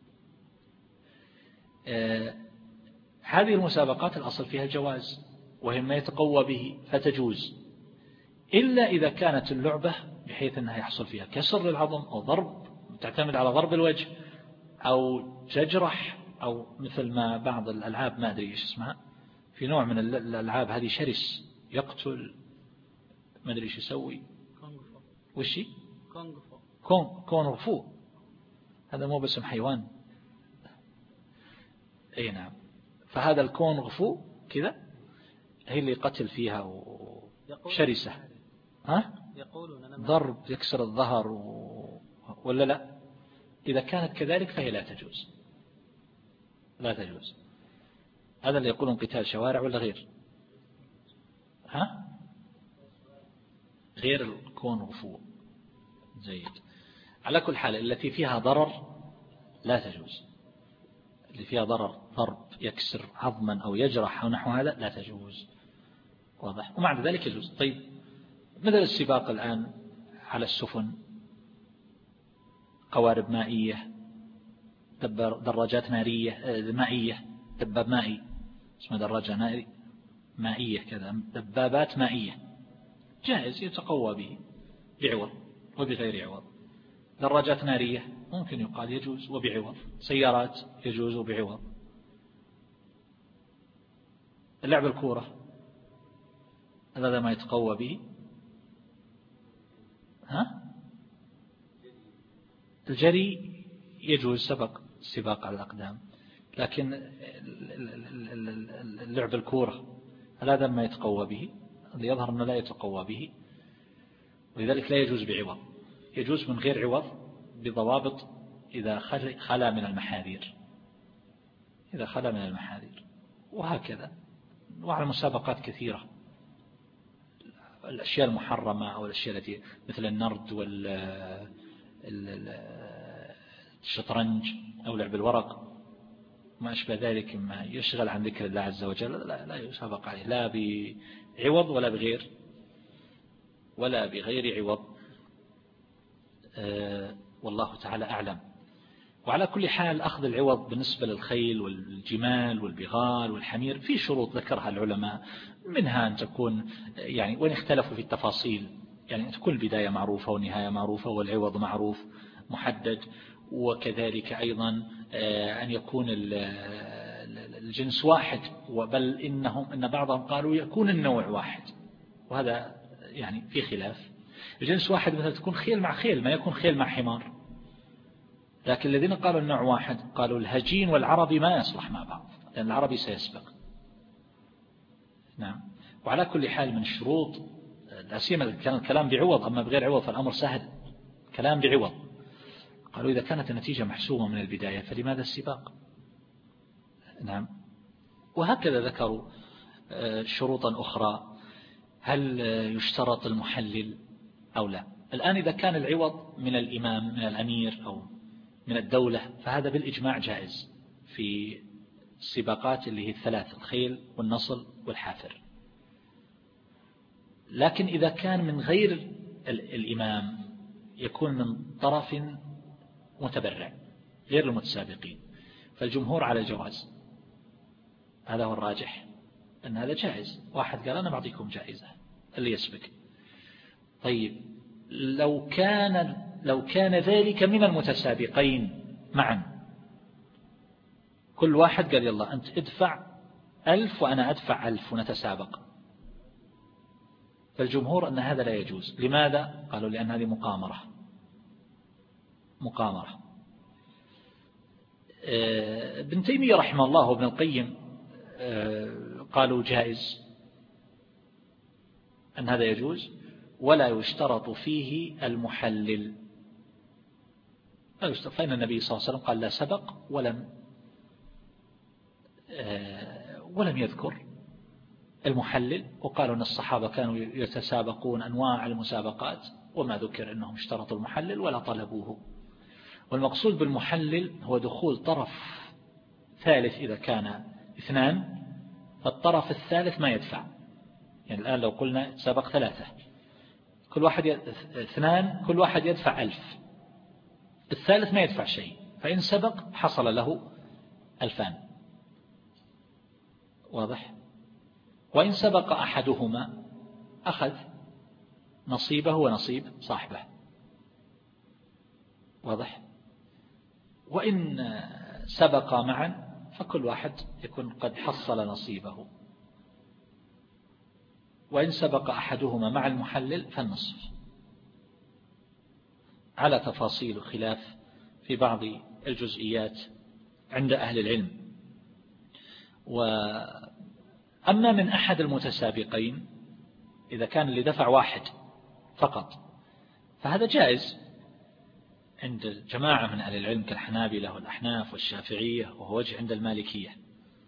آه هذه المسابقات الأصل فيها الجواز وهي ما يتقوى به فتجوز، إلا إذا كانت اللعبة بحيث أنها يحصل فيها كسر للعظم أو ضرب تعتمد على ضرب الوجه أو تجرح، أو مثل ما بعض الألعاب ما أدري إيش اسمها، في نوع من الألعاب هذه شرس يقتل ما أدري إيش يسوي، وشي كون كون فو، هذا مو باسم حيوان، أي نعم. فهذا الكون غفو كذا هي اللي قتل فيها وشرسة، ها؟ ضرب يكسر الظهر و... ولا لا؟ إذا كانت كذلك فهي لا تجوز، لا تجوز. هذا اللي يقولون قتال شوارع ولا غير؟ ها؟ غير الكون غفو. جيد. على كل حال التي فيها ضرر لا تجوز، اللي فيها ضرر ضرب يكسر عظما أو يجرح أو نحو هذا لا تجوز، واضح؟ ومع ذلك يجوز. طيب مثل السباق الآن على السفن قوارب مائية، دراجات نارية مائية، دباب مائي اسمه دراجة مائية كذا، دبابات مائية جائز يتقوى به بعوض وبغير عوض. دراجات نارية ممكن يقال يجوز وبعوض. سيارات يجوز وبعوض. اللعب الكورة هذا ما يتقوى به. ها؟ الجري يجوز سبق سباق على الأقدام، لكن اللعب الكورة هذا ما يتقوى به، اللي يظهر أنه لا يتقوى به، ولذلك لا يجوز بعوض. يجوز من غير عوض بضوابط إذا خلا من المحاذير، إذا خلا من المحاذير. وهكذا. وعلى مسابقات كثيرة، الأشياء المحرمة أو الأشياء التي مثل النرد والشطرنج أو لعب الورق ما أشبه ذلك ما يشغل عن ذكر الله عز وجل لا, لا يسابق عليه لا بعوض ولا بغير ولا بغير عوض. أه والله تعالى أعلم. وعلى كل حال أخذ العوض بالنسبة للخيل والجمال والبغال والحمير في شروط ذكرها العلماء، منها أن تكون يعني وإن اختلفوا في التفاصيل، يعني تكون البداية معروفة والنهاية معروفة والعوض معروف محدد، وكذلك أيضا أن يكون الجنس واحد، وبل إنهم إن بعضهم قالوا يكون النوع واحد، وهذا يعني في خلاف. الجنس واحد مثلا تكون خيل مع خيل، ما يكون خيل مع حمار. لكن الذين قالوا النوع واحد قالوا الهجين والعربي ما يصلح مع بعض، لأن العربي سيسبق. نعم. وعلى كل حال من الشروط لا سيما كان الكلام بعوض، أما بغير عوض فالأمر سهل. كلام بعوض قالوا إذا كانت النتيجة محسومة من البداية فلماذا السباق؟ نعم. وهكذا ذكروا شروطا أخرى. هل يشترط المحلل أو لا؟ الآن إذا كان العوض من الإمام من الأمير أو من الدولة فهذا بالإجماع جائز في السباقات اللي هي الثلاث، الخيل والنصل والحافر. لكن إذا كان من غير الإمام يكون من طرف متبرع غير المتسابقين، فالجمهور على الجواز. هذا هو الراجح أن هذا جائز. واحد قال أنا بعطيكم جائزة اللي يسبق. طيب لو كان لو كان ذلك من المتسابقين معا، كل واحد قال يلا أنت ادفع ألف وأنا أدفع ألف ونتسابق، فالجمهور أن هذا لا يجوز. لماذا؟ قالوا لأن هذه مقامرة. مقامرة. ابن تيمية رحمه الله وابن القيم قالوا جائز أن هذا يجوز، ولا يشترط فيه المحلل. فإن النبي صلى الله عليه وسلم قال لا سبق ولم ولم يذكر المحلل، وقالوا أن الصحابة كانوا يتسابقون أنواع المسابقات وما ذكر أنهم اشترطوا المحلل ولا طلبوه. والمقصود بالمحلل هو دخول طرف ثالث إذا كان اثنان، فالطرف الثالث ما يدفع. يعني الآن لو قلنا سبق ثلاثة، كل واحد ي... اثنان كل واحد يدفع ألف، الثالث ما يدفع شيء، فإن سبق حصل له ألفان. واضح؟ وإن سبق أحدهما أخذ نصيبه ونصيب صاحبه. واضح؟ وإن سبق معا فكل واحد يكون قد حصل نصيبه. وإن سبق أحدهما مع المحلل فالنصف، على تفاصيل خلاف في بعض الجزئيات عند أهل العلم. وأما من أحد المتسابقين إذا كان اللي دفع واحد فقط فهذا جائز عند جماعة من أهل العلم كالحنابلة والأحناف والشافعية، وهو وجه عند المالكية.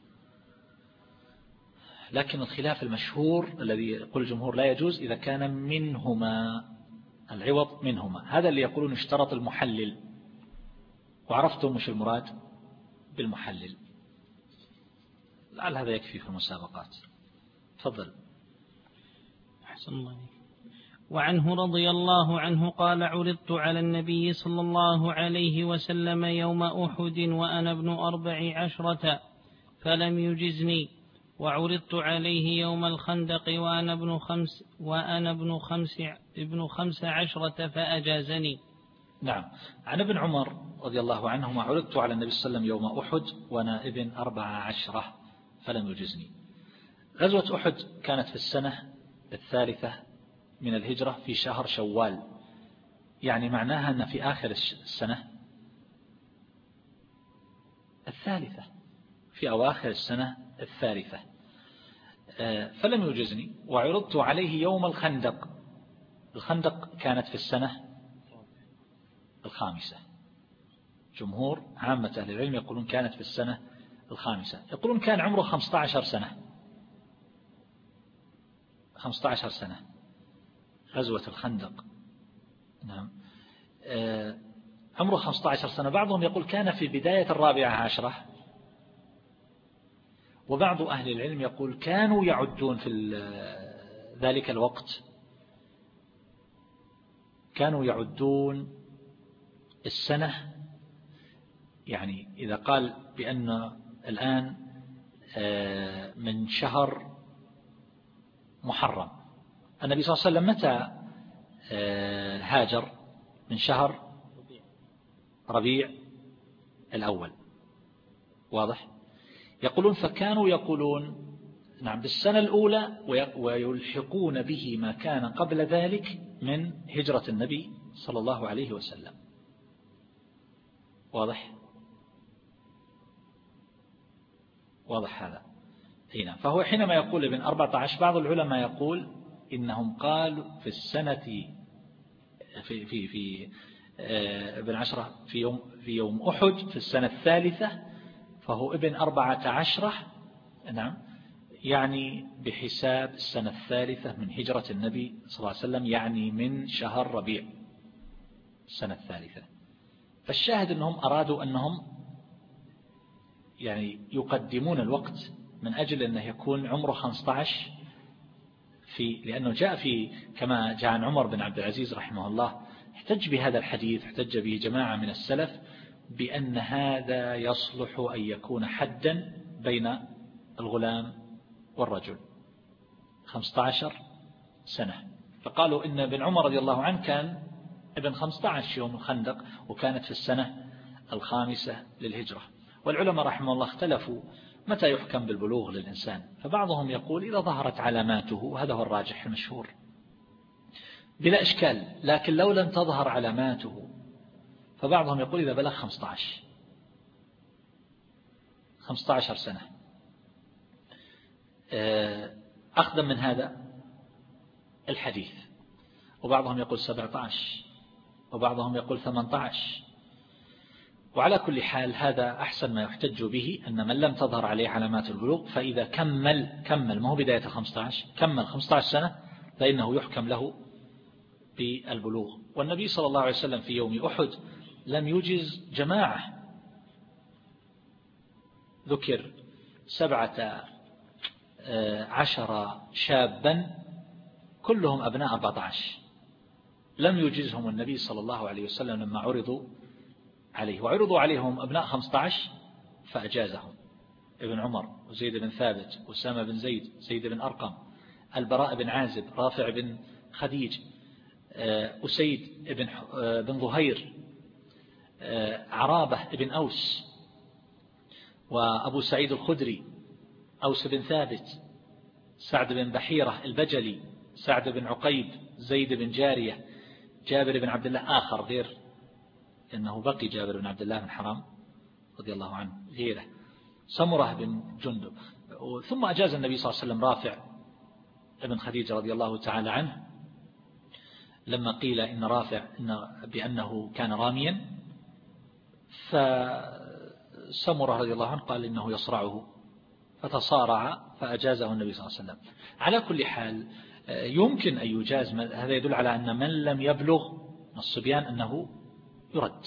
لكن الخلاف المشهور الذي يقول الجمهور لا يجوز إذا كان منهما العوض منهما، هذا اللي يقولون اشترط المحلل. وعرفتم مش المراد بالمحلل. لعل هذا يكفي في المسابقات. تفضل. أحسن الله. وعنه رضي الله عنه قال: عرضت على النبي صلى الله عليه وسلم يوم أحد وأنا ابن أربع عشرة فلم يجزني، وعرضت عليه يوم الخندق وأنا ابن خمس وأنا ابن خمس ابن خمس عشرة فأجازني. نعم. عن ابن عمر رضي الله عنهما: عرضت على النبي صلى الله عليه وسلم يوم أحد وأنا ابن أربع عشرة فلم يجزني. غزوة أحد كانت في السنة الثالثة من الهجرة في شهر شوال، يعني معناها أن في آخر السنة الثالثة، في أواخر السنة الثالثة. فلم يجزني. وعرضت عليه يوم الخندق. الخندق كانت في السنة الخامسة. جمهور عامة أهل العلم يقولون كانت في السنة الخامسة، يقولون كان عمره خمسة عشر سنة. خمسة عشر سنة غزوة الخندق. نعم. عمره خمسة عشر سنة. بعضهم يقول كان في بداية الرابعة عشرة، وبعض أهل العلم يقول كانوا يعدون في ذلك الوقت، كانوا يعدون السنة، يعني إذا قال بأن الآن من شهر محرم، النبي صلى الله عليه وسلم متى هاجر؟ من شهر ربيع الأول. واضح؟ يقولون فكانوا يقولون نعم بالسنة الأولى، ويلحقون به ما كان قبل ذلك من هجرة النبي صلى الله عليه وسلم. واضح؟ واضح هذا هنا. فهو حينما يقول ابن أربعة عشر، بعض العلماء يقول إنهم قالوا في السنة في في في ابن عشرة في يوم في يوم أحد في السنة الثالثة، فهو ابن أربعة عشرة. نعم، يعني بحساب السنة الثالثة من هجرة النبي صلى الله عليه وسلم، يعني من شهر ربيع السنة الثالثة. فالشاهد أنهم أرادوا أنهم يعني يقدمون الوقت من أجل أنه يكون عمره خمسة عشر، في لأنه جاء في كما جاء عن عمر بن عبد العزيز رحمه الله، احتج بهذا الحديث، احتج به جماعة من السلف بأن هذا يصلح أن يكون حدا بين الغلام والرجل، خمسة عشر سنة. فقالوا إن ابن عمر رضي الله عنه كان ابن خمسة عشر يوم الخندق، وكانت في السنة الخامسة للهجرة. والعلماء رحمه الله اختلفوا متى يحكم بالبلوغ للإنسان، فبعضهم يقول إذا ظهرت علاماته، وهذا هو الراجح المشهور بلا إشكال، لكن لو لم تظهر علاماته فبعضهم يقول إذا بلغ خمسة عشر خمسة عشر سنة. أخذا من هذا الحديث، وبعضهم يقول سبعة عشر، وبعضهم يقول ثمانية عشر. وعلى كل حال هذا أحسن ما يحتج به، أن من لم تظهر عليه علامات البلوغ فإذا كمل كمل ما هو بداية خمسة عشر، كمل خمسة عشر سنة فإنه يحكم له بالبلوغ. والنبي صلى الله عليه وسلم في يوم أحد لم يجز جماعة، ذكر سبعة عشر شابا كلهم أبناء أربعة عشر، لم يجزهم النبي صلى الله عليه وسلم لما عرضوا عليه. وعرضوا عليهم أبناء خمسة عشر فأجازهم، ابن عمر وزيد بن ثابت وأسامة بن زيد، زيد بن أرقم، البراء بن عازب، رافع بن خديج، أسيد بن بن ظهير، عرابة بن أوس، وأبو سعيد الخدري، أوس بن ثابت، سعد بن بحيرة البجلي، سعد بن عقيب، زيد بن جارية، جابر بن عبد الله آخر غير إنه بقي جابر بن عبد الله بن حرام رضي الله عنه غيره، سمرة بن جندب. ثم أجاز النبي صلى الله عليه وسلم رافع ابن خديجة رضي الله تعالى عنه لما قيل إن رافع إن بأنه كان راميا، فسمرة رضي الله عنه قال إنه يصرعه فتصارع فأجازه النبي صلى الله عليه وسلم. على كل حال يمكن أن يجاز، هذا يدل على أن من لم يبلغ الصبيان أنه يرد،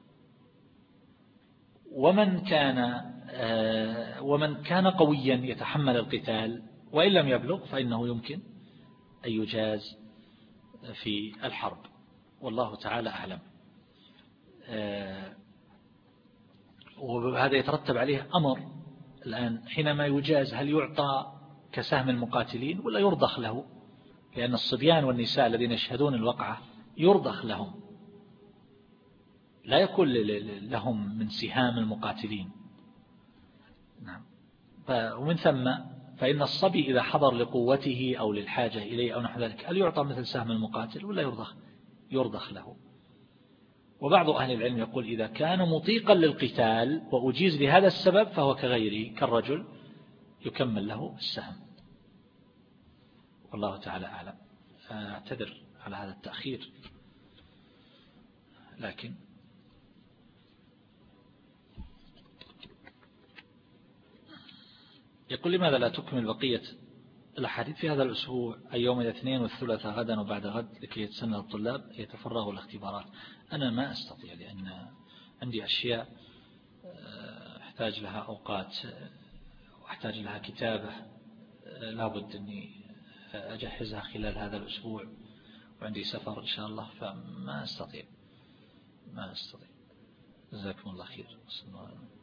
ومن كان ومن كان قويا يتحمل القتال وإن لم يبلغ فإنه يمكن أن يجاز في الحرب، والله تعالى أعلم. وهذا يترتب عليه أمر الآن حينما يجاز، هل يعطى كسهم المقاتلين ولا يرضخ له؟ لأن الصبيان والنساء الذين يشهدون الوقعة يرضخ لهم، لا يكون لهم من سهام المقاتلين. نعم. ومن ثم فإن الصبي إذا حضر لقوته أو للحاجة إليه أو نحو ذلك، هل يعطى مثل سهم المقاتل ولا يرضخ؟ يرضخ له. وبعض أهل العلم يقول إذا كان مطيقا للقتال وأجيز لهذا السبب فهو كغيره كالرجل يكمل له السهم، والله تعالى أعلم. أعتذر على هذا التأخير، لكن يقول لماذا لا تكمل بقية الأحاديث في هذا الأسبوع، أي يوم الاثنين والثلاثاء غدا وبعد غد، لكي يتسنى الطلاب يتفرغوا الاختبارات؟ أنا ما أستطيع، لأن عندي أشياء أحتاج لها أوقات وأحتاج لها كتابة لابد أني أجهزها خلال هذا الأسبوع، وعندي سفر إن شاء الله، فما أستطيع ما أستطيع. جزاكم الله خير.